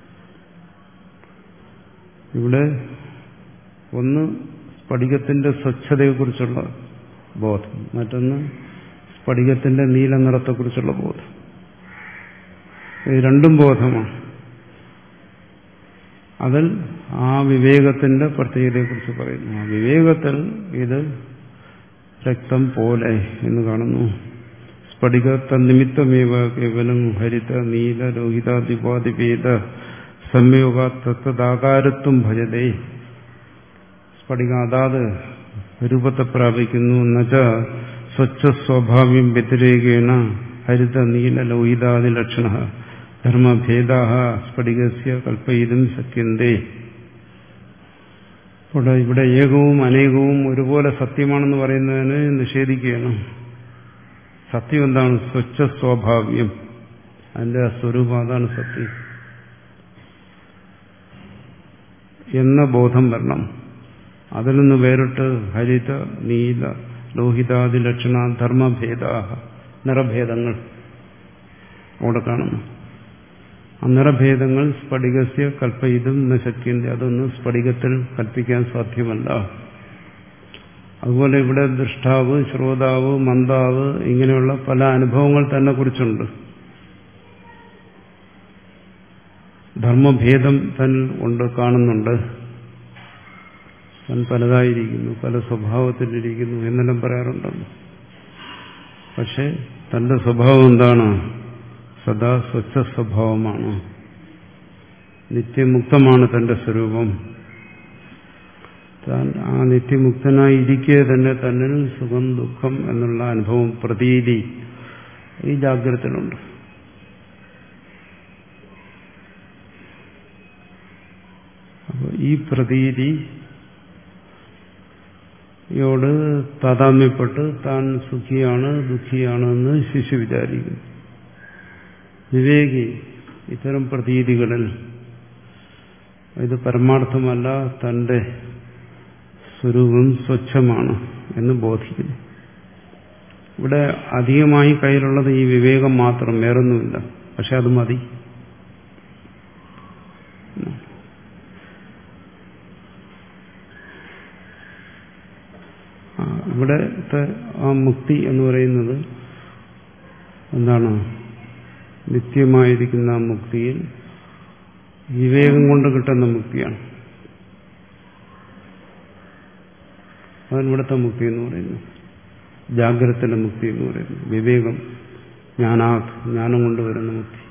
ഇവിടെ ഒന്ന് സ്ഫടികത്തിന്റെ സ്വച്ഛതയെക്കുറിച്ചുള്ള ബോധം, മറ്റൊന്ന് സ്ഫടികത്തിന്റെ നീല നിറത്തെക്കുറിച്ചുള്ള ബോധം. ഇത് രണ്ടും ബോധമാണ്. അതിൽ ആ വിവേകത്തിന്റെ പ്രത്യേകതയെക്കുറിച്ച് പറയുന്നു. ആ വിവേകത്തിൽ ഇത് രക്തം പോലെ എന്ന് കാണുന്നു. സ്ഫടിക തന്നിമിത്തമേവ കേവലം ഹരിത നീല ലോഹിതാദിപാദിപേത സംയോഗ തത്തദാകാരത്വം ഭജതേ. സ്ഫടിക അതാത് രൂപത്തെ പ്രാപിക്കുന്നു. എന്നുവച്ച സ്വച്ഛ സ്വാഭാവ്യം വ്യതിരേകേണ ഹരിത നീല ലോഹിതാദി ലക്ഷണ ധർമ്മഭേദാ സ്ഫടികസ്യ കൽപ്പയിതും ശക്യന്തേ. ഇവിടെ ഇവിടെ ഏകവും അനേകവും ഒരുപോലെ സത്യമാണെന്ന് പറയുന്നതിന് നിഷേധിക്കുകയാണ്. സത്യം എന്താണ്? സ്വച്ഛ സ്വാഭാവ്യം, അതിന്റെ സ്വരൂപം, അതാണ് സത്യം എന്ന ബോധം വരണം. അതിൽ നിന്ന് വേറിട്ട് ഹരിത നീല ലോഹിതാദി ലക്ഷണ ധർമ്മഭേദ, നിറഭേദങ്ങൾ അവിടെ കാണുന്നു. ആ നിറഭേദങ്ങൾ സ്ഫടികസ്യ കൽപ്പയിതും ന ശക്യന്തി, അതൊന്നും സ്ഫടികത്തിൽ കൽപ്പിക്കാൻ സാധ്യമല്ല. അതുപോലെ ഇവിടെ ദൃഷ്ടാവ്, ശ്രോതാവ്, മന്ദാവ് ഇങ്ങനെയുള്ള പല അനുഭവങ്ങൾ തന്നെ കുറിച്ചുണ്ട്. ധർമ്മഭേദം തന്നെ ഉണ്ട്, കാണുന്നുണ്ട്. താൻ പലതായിരിക്കുന്നു, പല സ്വഭാവത്തിലിരിക്കുന്നു എന്നെല്ലാം പറയാറുണ്ടല്ലോ. പക്ഷെ തന്റെ സ്വഭാവം എന്താണ്? സദാ സ്വച്ഛ സ്വഭാവമാണ്, നിത്യമുക്തമാണ് തന്റെ സ്വരൂപം. താൻ ആ നിത്യമുക്തനായി ഇരിക്കെ തന്നെ തന്നിൽ സുഖം ദുഃഖം എന്നുള്ള അനുഭവം, പ്രതീതി ഈ ജാഗ്രതയിലുണ്ട്. അപ്പോൾ ഈ പ്രതീതിയോട് താതാമ്യപ്പെട്ട് താൻ സുഖിയാണ് ദുഃഖിയാണ് എന്ന് ശിശു വിചാരിക്കുന്നു. വിവേകി ഇത്തരം പ്രതീതികളിൽ ഇത് പരമാർത്ഥമല്ല, തന്റെ സ്വരൂപം സ്വച്ഛമാണ് എന്ന് ബോധിക്കുന്നു. ഇവിടെ അധികമായി കയ്യിലുള്ളത് ഈ വിവേകം മാത്രം, വേറൊന്നുമില്ല. പക്ഷെ അത് മതി. ഇവിടത്തെ ആ മുക്തി എന്ന് പറയുന്നത് എന്താണ്? നിത്യമായിരിക്കുന്ന ആ മുക്തിയിൽ വിവേകം കൊണ്ട് കിട്ടുന്ന മുക്തിയാണ്. അതാണ് ഇവിടുത്തെ മുക്തി എന്ന് പറയുന്നത്. ജാഗ്രതത്തിലെ മുക്തി എന്ന് പറയുന്നത് വിവേകം, ജ്ഞാനാ ജ്ഞാനം കൊണ്ടുവരുന്ന മുക്തി.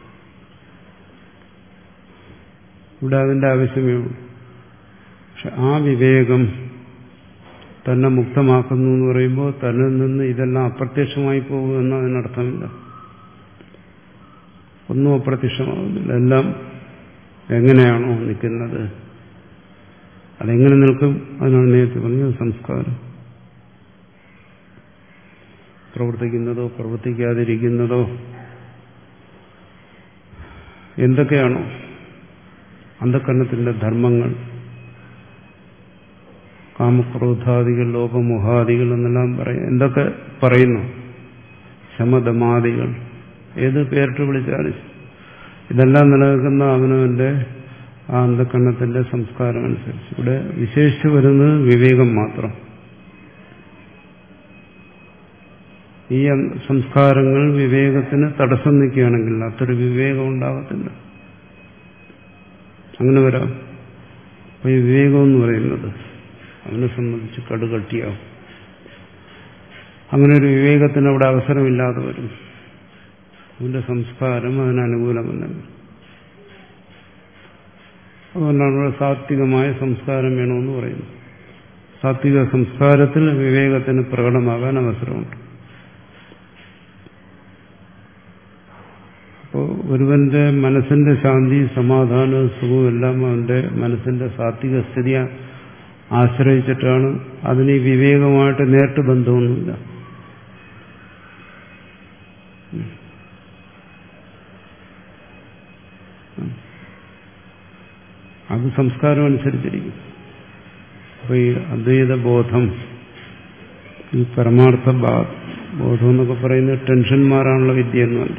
ഇവിടെ അതിന്റെ ആവശ്യമേ ഉള്ളൂ. പക്ഷെ ആ വിവേകം തന്നെ മുക്തമാക്കുന്നു എന്ന് പറയുമ്പോൾ തന്നിൽ നിന്ന് ഇതെല്ലാം അപ്രത്യക്ഷമായി പോകുമെന്ന് അതിനർത്ഥമില്ല. ഒന്നും അപ്രത്യക്ഷമാകുന്നില്ല. എല്ലാം എങ്ങനെയാണോ നിൽക്കുന്നത് അതെങ്ങനെ നിൽക്കും? അതിനാണ് നേരത്തെ പറഞ്ഞത് സംസ്കാരം. പ്രവർത്തിക്കുന്നതോ പ്രവർത്തിക്കാതിരിക്കുന്നതോ എന്തൊക്കെയാണോ അന്ധകരണത്തിന്റെ ധർമ്മങ്ങൾ, കാമക്രോധാദികൾ, ലോപമോഹാദികൾ എന്നെല്ലാം പറയും. എന്തൊക്കെ പറയുന്നു? ശമദമാദികൾ, ഏത് പേരിട്ട് വിളിച്ചാലും ഇതെല്ലാം നിലനിൽക്കുന്ന അവനവന്റെ ആ അന്ധകരണത്തിന്റെ സംസ്കാരം അനുസരിച്ച്. ഇവിടെ വിശേഷിച്ച് വരുന്നത് വിവേകം മാത്രം. ഈ സംസ്കാരങ്ങൾ വിവേകത്തിന് തടസ്സം നിൽക്കുകയാണെങ്കിൽ അത്ര വിവേകം ഉണ്ടാകത്തില്ല. അങ്ങനെ വരാം. അപ്പൊ ഈ വിവേകം എന്ന് പറയുന്നത് അവനെ സംബന്ധിച്ച് കടുകട്ടിയാവും. അങ്ങനെ ഒരു വിവേകത്തിന് അവിടെ അവസരമില്ലാതെ വരും. അവന്റെ സംസ്കാരം അതിനനുകൂലമല്ല. അതുകൊണ്ടാണ് ഇവിടെ സാത്വികമായ സംസ്കാരം വേണമെന്ന് പറയുന്നത്. സാത്വിക സംസ്കാരത്തിൽ വിവേകത്തിന് പ്രകടമാകാൻ അവസരമുണ്ട്. അപ്പോൾ ഒരുവന്റെ മനസ്സിന്റെ ശാന്തി, സമാധാനവും സുഖവും എല്ലാം അവന്റെ മനസ്സിന്റെ സാത്വിക സ്ഥിതിയെ ആശ്രയിച്ചിട്ടാണ്. അതിന് ഈ വിവേകമായിട്ട് നേരിട്ട് ബന്ധമൊന്നുമില്ല. അത് സംസ്കാരം അനുസരിച്ചിരിക്കും. അപ്പൊ ഈ അദ്വൈത ബോധം, ഈ പരമാർത്ഥ ബോധം എന്നൊക്കെ പറയുന്നത് ടെൻഷന്മാരാണുള്ള വിദ്യയൊന്നുമല്ല.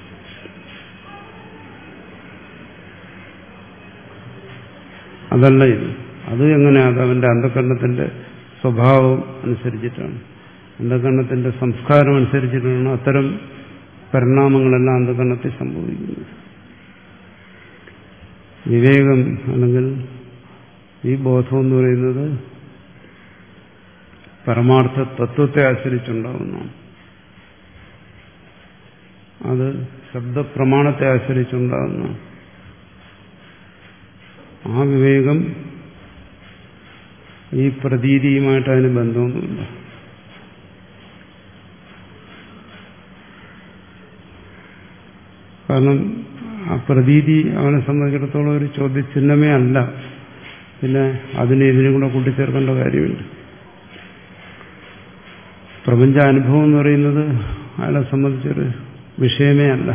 അതല്ല ഇത്. അത് എങ്ങനെയാണ്? അത് അവന്റെ അന്ധകരണത്തിന്റെ സ്വഭാവം അനുസരിച്ചിട്ടാണ്, അന്ധകരണത്തിന്റെ സംസ്കാരം അനുസരിച്ചിട്ടാണ് അത്തരം പരിണാമങ്ങളെല്ലാം അന്ധകരണത്തിൽ സംഭവിക്കുന്നത്. വിവേകം അല്ലെങ്കിൽ ഈ ബോധം എന്ന് പറയുന്നത് പരമാർത്ഥ തത്വത്തെ ആശ്രയിച്ചുണ്ടാകുന്നതാണ്. അത് ശബ്ദപ്രമാണത്തെ ആശ്രയിച്ചുണ്ടാകുന്നതാണ്. ആ വിവേകം ഈ പ്രതീതിയുമായിട്ട് അതിന് ബന്ധമൊന്നുമില്ല. കാരണം ആ പ്രതീതി അവനെ സംബന്ധിച്ചിടത്തോളം ഒരു ചോദ്യചിഹ്നമേ അല്ല. പിന്നെ അതിനെ ഇതിനും കൂടെ കൂട്ടിച്ചേർക്കേണ്ട കാര്യമില്ല. പ്രപഞ്ചാനുഭവം എന്ന് പറയുന്നത് അയാളെ സംബന്ധിച്ചൊരു വിഷയമേ അല്ല.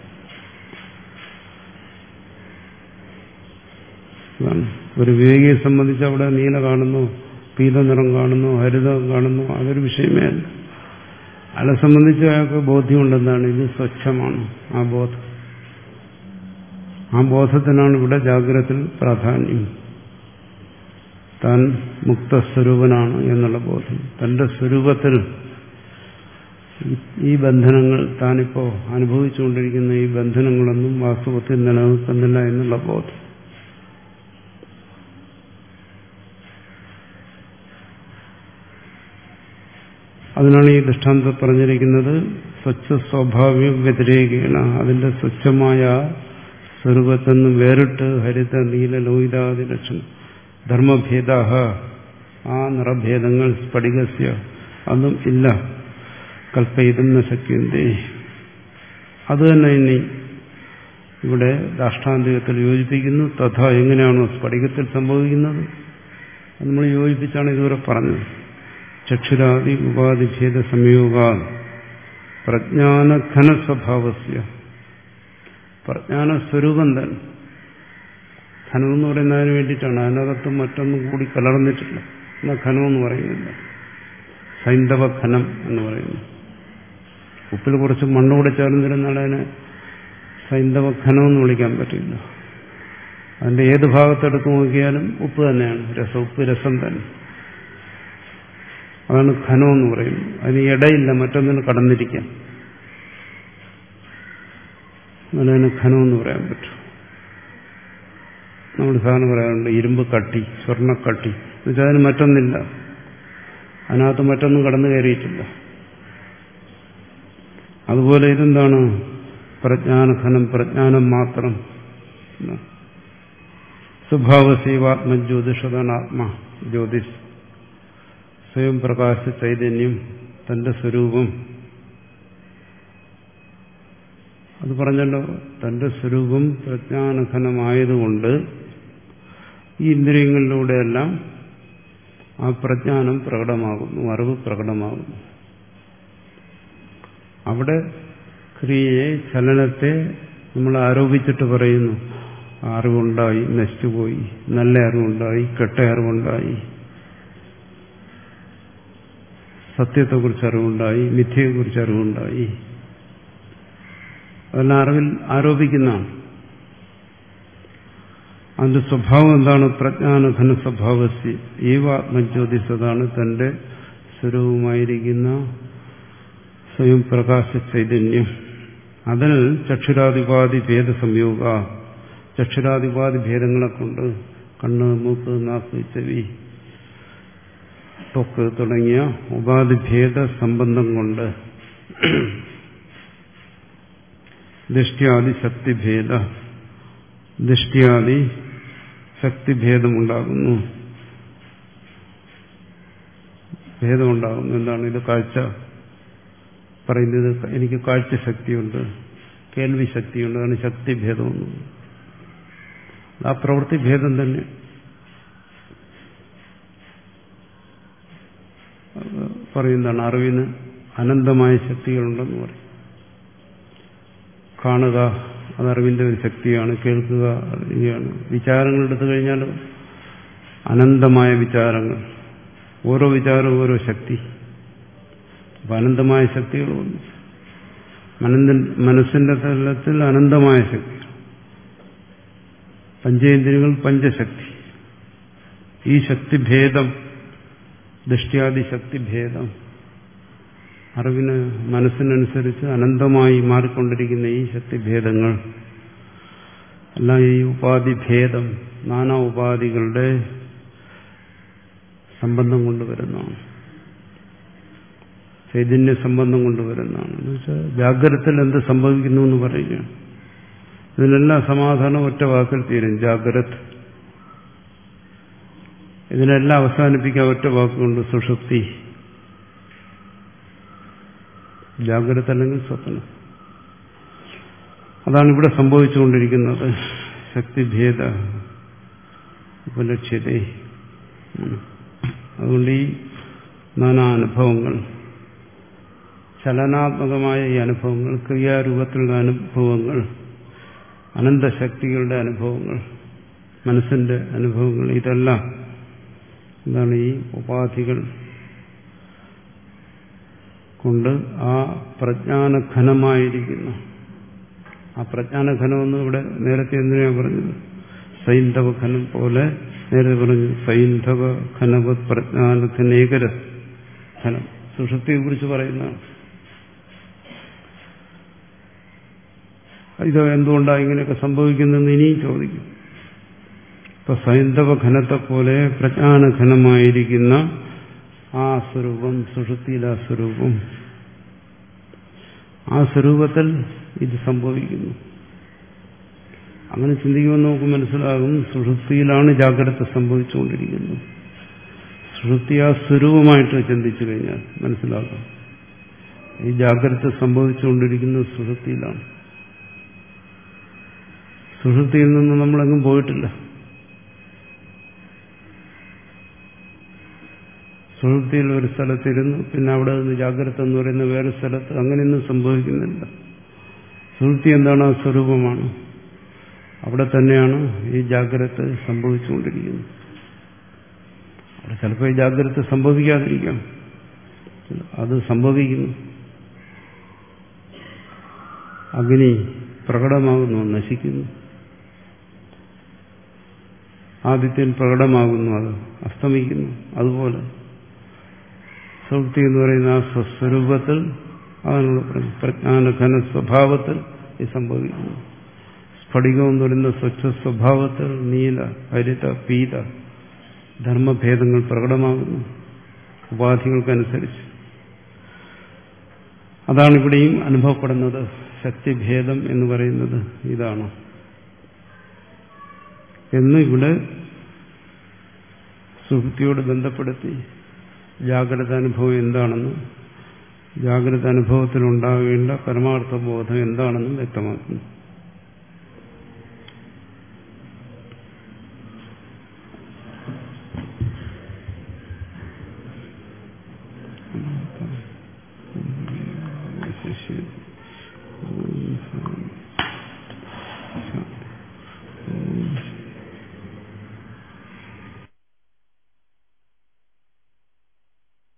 ഒരു വിവേകിയെ സംബന്ധിച്ച് അവിടെ നീല കാണുന്നു, പീല നിറം കാണുന്നു, ഹരിതം കാണുന്നു, അതൊരു വിഷയമേ അല്ല. അയാളെ സംബന്ധിച്ച് അയാൾക്ക് ബോധ്യമുണ്ടെന്നാണ്, ഇത് സ്വച്ഛമാണ് ആ ബോധം. ആ ബോധത്തിനാണ് ഇവിടെ ജാഗ്രതത്തിൽ പ്രാധാന്യം. താൻ മുക്തസ്വരൂപനാണ് എന്നുള്ള ബോധം. തന്റെ സ്വരൂപത്തിൽ ഈ ബന്ധനങ്ങൾ, താനിപ്പോ അനുഭവിച്ചുകൊണ്ടിരിക്കുന്ന ഈ ബന്ധനങ്ങളൊന്നും വാസ്തവത്തിൽ നിലനിൽക്കുന്നില്ല എന്നുള്ള ബോധം. അതിനാണ് ഈ ദൃഷ്ടാന്തം പറഞ്ഞിരിക്കുന്നത്. സ്വച്ഛ സ്വാഭാവിക വ്യതിരേകേണ, അതിന്റെ സ്വച്ഛമായ സ്വരൂപത്തിൽ നിന്ന് വേറിട്ട് ഹരിത നീല ലോഹിതാദി ലക്ഷണം ധർമ്മഭേദ, ആ നിറഭേദങ്ങൾ സ്ഫടികസ്യ അതൊന്നും ഇല്ല. കൽപ്പയിതും നശക്യന്തേ. അത് തന്നെ ഇനി ഇവിടെ ദാഷ്ടാന്തികത്തിൽ യോജിപ്പിക്കുന്നു. തഥാ, എങ്ങനെയാണോ സ്ഫടികത്തിൽ സംഭവിക്കുന്നത് നമ്മൾ യോജിപ്പിച്ചാണ് ഇതുവരെ പറഞ്ഞത്. ചക്ഷുരാദി ഉപാധിഭേദ സംയോഗ പ്രജ്ഞാനഘനസ്വഭാവസ്യ, പ്രജ്ഞാനസ്വരൂപം തന്നെ. ഘനം എന്ന് പറയുന്നതിന് വേണ്ടിയിട്ടാണ്. അതിനകത്ത് മറ്റൊന്നും കൂടി കലർന്നിട്ടില്ല. എന്നാൽ ഘനം എന്ന് പറയുന്നില്ല, സൈന്ധവ ഘനം എന്ന് പറയുന്നു. ഉപ്പിൽ കുറച്ച് മണ്ണുകൂടെ ചേർന്നിരുന്നാൽ അതിനെ സൈന്ധവ ഘനം എന്ന് വിളിക്കാൻ പറ്റില്ല. അതിന്റെ ഏത് ഭാഗത്തെടുത്ത് നോക്കിയാലും ഉപ്പ് തന്നെയാണ്, രസം, ഉപ്പ് രസം തന്നെ. അതാണ് ഘനം എന്ന് പറയുന്നത്. അതിന് ഇടയില്ല മറ്റൊന്നിന് കടന്നിരിക്കാൻ. അതിന് ഘനം എന്ന് പറയാൻ പറ്റും. നമ്മൾ സാധാരണ പറയാറുണ്ട് ഇരുമ്പ് കട്ടി, സ്വർണ്ണക്കട്ടി എന്നുവെച്ചാൽ അതിന് മറ്റൊന്നില്ല, അതിനകത്ത് മറ്റൊന്നും കടന്നു കയറിയിട്ടില്ല. അതുപോലെ ഇതെന്താണ്? പ്രജ്ഞാനഘനം, പ്രജ്ഞാനം മാത്രം. സ്വഭാവസേവാത്മജ്യോതിഷതാണ് ആത്മാ, ജ്യോതിഷ്, സ്വയം പ്രകാശ ചൈതന്യം, തന്റെ സ്വരൂപം. അത് പറഞ്ഞല്ലോ, തന്റെ സ്വരൂപം പ്രജ്ഞാനഘനമായതുകൊണ്ട് ഈ ഇന്ദ്രിയങ്ങളിലൂടെയെല്ലാം ആ പ്രജ്ഞാനം പ്രകടമാകുന്നു, അറിവ് പ്രകടമാകുന്നു. അവിടെ ക്രിയയെ, ചലനത്തെ നമ്മൾ ആരോപിച്ചിട്ട് പറയുന്നു അറിവുണ്ടായി, നശിച്ചുപോയി, നല്ല അറിവുണ്ടായി, കെട്ട അറിവുണ്ടായി, സത്യത്തെക്കുറിച്ച് അറിവുണ്ടായി, മിഥ്യയെക്കുറിച്ച് അറിവുണ്ടായി. അതെല്ലാം അറിവിൽ ആരോപിക്കുന്നതാണ്. അതിന്റെ സ്വഭാവം എന്താണ്? പ്രജ്ഞാനഘന സ്വഭാവസ്യ ഏവ ആത്മജ്യോതിസ്, അതാണ് തന്റെ സ്വരൂപമായിരിക്കുന്ന സ്വയം പ്രകാശ ചൈതന്യം. അതിൽ ചക്ഷുരാദിപാതി ഭേദ സംയോഗ, ചക്ഷുരാദിപാതി ഭേദങ്ങളെ കൊണ്ട്, കണ്ണ്, മൂക്ക്, നാക്ക്, ചെവി, ത്വക്ക് തുടങ്ങിയ ഉപാധിഭേദ സംബന്ധം കൊണ്ട് ദൃഷ്ട്യാദി ശക്തിഭേദ, ദൃഷ്ട്യാദി ശക്തിഭേദമുണ്ടാകുന്നു. ഭേദമുണ്ടാകുന്നു. എന്താണ് ഇത്? കാഴ്ച പറയുന്നത്, എനിക്ക് കാഴ്ച ശക്തിയുണ്ട്, കേൾവി ശക്തിയുണ്ട്, അതാണ് ശക്തിഭേദമെന്ന്. ആ പ്രവൃത്തിഭേദം തന്നെ. പറയുന്നതാണ് അറിവിന് അനന്തമായ ശക്തികളുണ്ടെന്ന് പറയും. കാണുക അതറിവിന്റെ ഒരു ശക്തിയാണ്, കേൾക്കുക അറിയുകയാണ്. വിചാരങ്ങൾ എടുത്തു കഴിഞ്ഞാൽ അനന്തമായ വിചാരങ്ങൾ, ഓരോ വിചാരവും ഓരോ ശക്തി. അപ്പം അനന്തമായ ശക്തികളുണ്ട്. മനസ്സിന്റെ തലത്തിൽ അനന്തമായ ശക്തി. പഞ്ചേന്ദ്രിയങ്ങൾ പഞ്ചശക്തി. ഈ ശക്തിഭേദം, ദൃഷ്ട്യാദി ശക്തിഭേദം, അറിവിന് മനസ്സിനനുസരിച്ച് അനന്തമായി മാറിക്കൊണ്ടിരിക്കുന്ന ഈ ശക്തിഭേദങ്ങൾ അല്ല ഈ ഉപാധിഭേദം, നാനാ ഉപാധികളുടെ സംബന്ധം കൊണ്ടുവരുന്നതാണ്, ചൈതന്യ സംബന്ധം കൊണ്ടുവരുന്നതാണ്. എന്ന് വെച്ചാൽ ജാഗ്രതത്തിൽ എന്ത് സംഭവിക്കുന്നു എന്ന് പറയുകയാണ്. ഇതിനെല്ലാം സമാധാനം ഒറ്റ വാക്കിൽ തീരും, ജാഗ്രത്. ഇതിനെല്ലാം അവസാനിപ്പിക്കാൻ ഒറ്റ വാക്കുകൊണ്ട്, സുഷുപ്തി. ജാഗ്രത അല്ലെങ്കിൽ സ്വപ്നം. അതാണ് ഇവിടെ സംഭവിച്ചുകൊണ്ടിരിക്കുന്നത്. ശക്തിഭേദ ഉപലക്ഷ്യത. അതുകൊണ്ട് ഈ നാനാ അനുഭവങ്ങൾ, ചലനാത്മകമായ ഈ അനുഭവങ്ങൾ, ക്രിയാരൂപത്തിലുള്ള അനുഭവങ്ങൾ, അനന്തശക്തികളുടെ അനുഭവങ്ങൾ, മനസ്സിന്റെ അനുഭവങ്ങൾ, ഇതെല്ലാം എന്താണ്? ഈ ഉപാധികൾ കൊണ്ട് ആ പ്രജ്ഞാനഘനമായിരിക്കുന്ന, ആ പ്രജ്ഞാനഘനമെന്ന് ഇവിടെ നേരത്തെ എന്തിനാണ് പറഞ്ഞത്? സൈന്ധവ ഘനം പോലെ നേരത്തെ പറഞ്ഞു. സൈന്ധവ ഘനവത് പ്രജ്ഞാനഘനേകര ഘനം സുഷുപ്തിയെ കുറിച്ച് പറയുന്നതാണ്. ഇത് എന്തുകൊണ്ടാണ് ഇങ്ങനെയൊക്കെ സംഭവിക്കുന്നതെന്ന് ഇനിയും ചോദിക്കും. ഇപ്പൊ സൈന്ധവ ഘനത്തെ പോലെ പ്രജ്ഞാനഘനമായിരിക്കുന്ന ആ സ്വരൂപം, സുഷുപ്തിയിലെ ആ സ്വരൂപം, ആ സ്വരൂപത്തിൽ ഇത് സംഭവിക്കുന്നു. അങ്ങനെ ചിന്തിക്കുമ്പോൾ നമുക്ക് മനസ്സിലാകും, സുഷുപ്തിയിലാണ് ജാഗ്രത സംഭവിച്ചുകൊണ്ടിരിക്കുന്നത്. സുഷുപ്തി ആ സ്വരൂപമായിട്ട് ചിന്തിച്ചു കഴിഞ്ഞാൽ മനസ്സിലാകും, ഈ ജാഗ്രത സംഭവിച്ചുകൊണ്ടിരിക്കുന്നത് സുഷുപ്തിയിലാണ്. സുഷുപ്തിയിൽ നിന്ന് നമ്മളെങ്ങും പോയിട്ടില്ല. സുഷുപ്തിയിൽ ഒരു സ്ഥലത്തിരുന്നു, പിന്നെ അവിടെ നിന്ന് ജാഗ്രത എന്ന് പറയുന്ന വേറെ സ്ഥലത്ത്, അങ്ങനെയൊന്നും സംഭവിക്കുന്നില്ല. സുഷുപ്തി എന്താണ്? ആ സ്വരൂപമാണ്. അവിടെ തന്നെയാണ് ഈ ജാഗ്രത സംഭവിച്ചുകൊണ്ടിരിക്കുന്നത്. അവിടെ ചിലപ്പോൾ ഈ ജാഗ്രത സംഭവിക്കാതിരിക്കാം, അത് സംഭവിക്കുന്നു. അഗ്നി പ്രകടമാകുന്നു, നശിക്കുന്നു. ആദിത്യൻ പ്രകടമാകുന്നു, അത് അസ്തമിക്കുന്നു. അതുപോലെ സുഷുപ്തി എന്ന് പറയുന്ന ആ സ്വസ്വരൂപത്തിൽ, അതിനുള്ള പ്രജ്ഞാനഘന സ്വഭാവത്തിൽ ഇത് സംഭവിക്കുന്നു. സ്ഫടികം എന്ന് പറയുന്ന സ്വച്ഛ സ്വഭാവത്തിൽ നീല, ഹരിത, പീത ധർമ്മഭേദങ്ങൾ പ്രകടമാകുന്നു ഉപാധികൾക്കനുസരിച്ച്. അതാണ് ഇവിടെയും അനുഭവപ്പെടുന്നത്. ശക്തിഭേദം എന്ന് പറയുന്നത് ഇതാണ് എന്ന് ഇവിടെ സുഷുപ്തിയോട് ബന്ധപ്പെടുത്തി ജാഗ്രത അനുഭവം എന്താണെന്ന്, ജാഗ്രത അനുഭവത്തിലുണ്ടാകേണ്ട പരമാർത്ഥ ബോധം എന്താണെന്നും വ്യക്തമാക്കുന്നു. ശരി.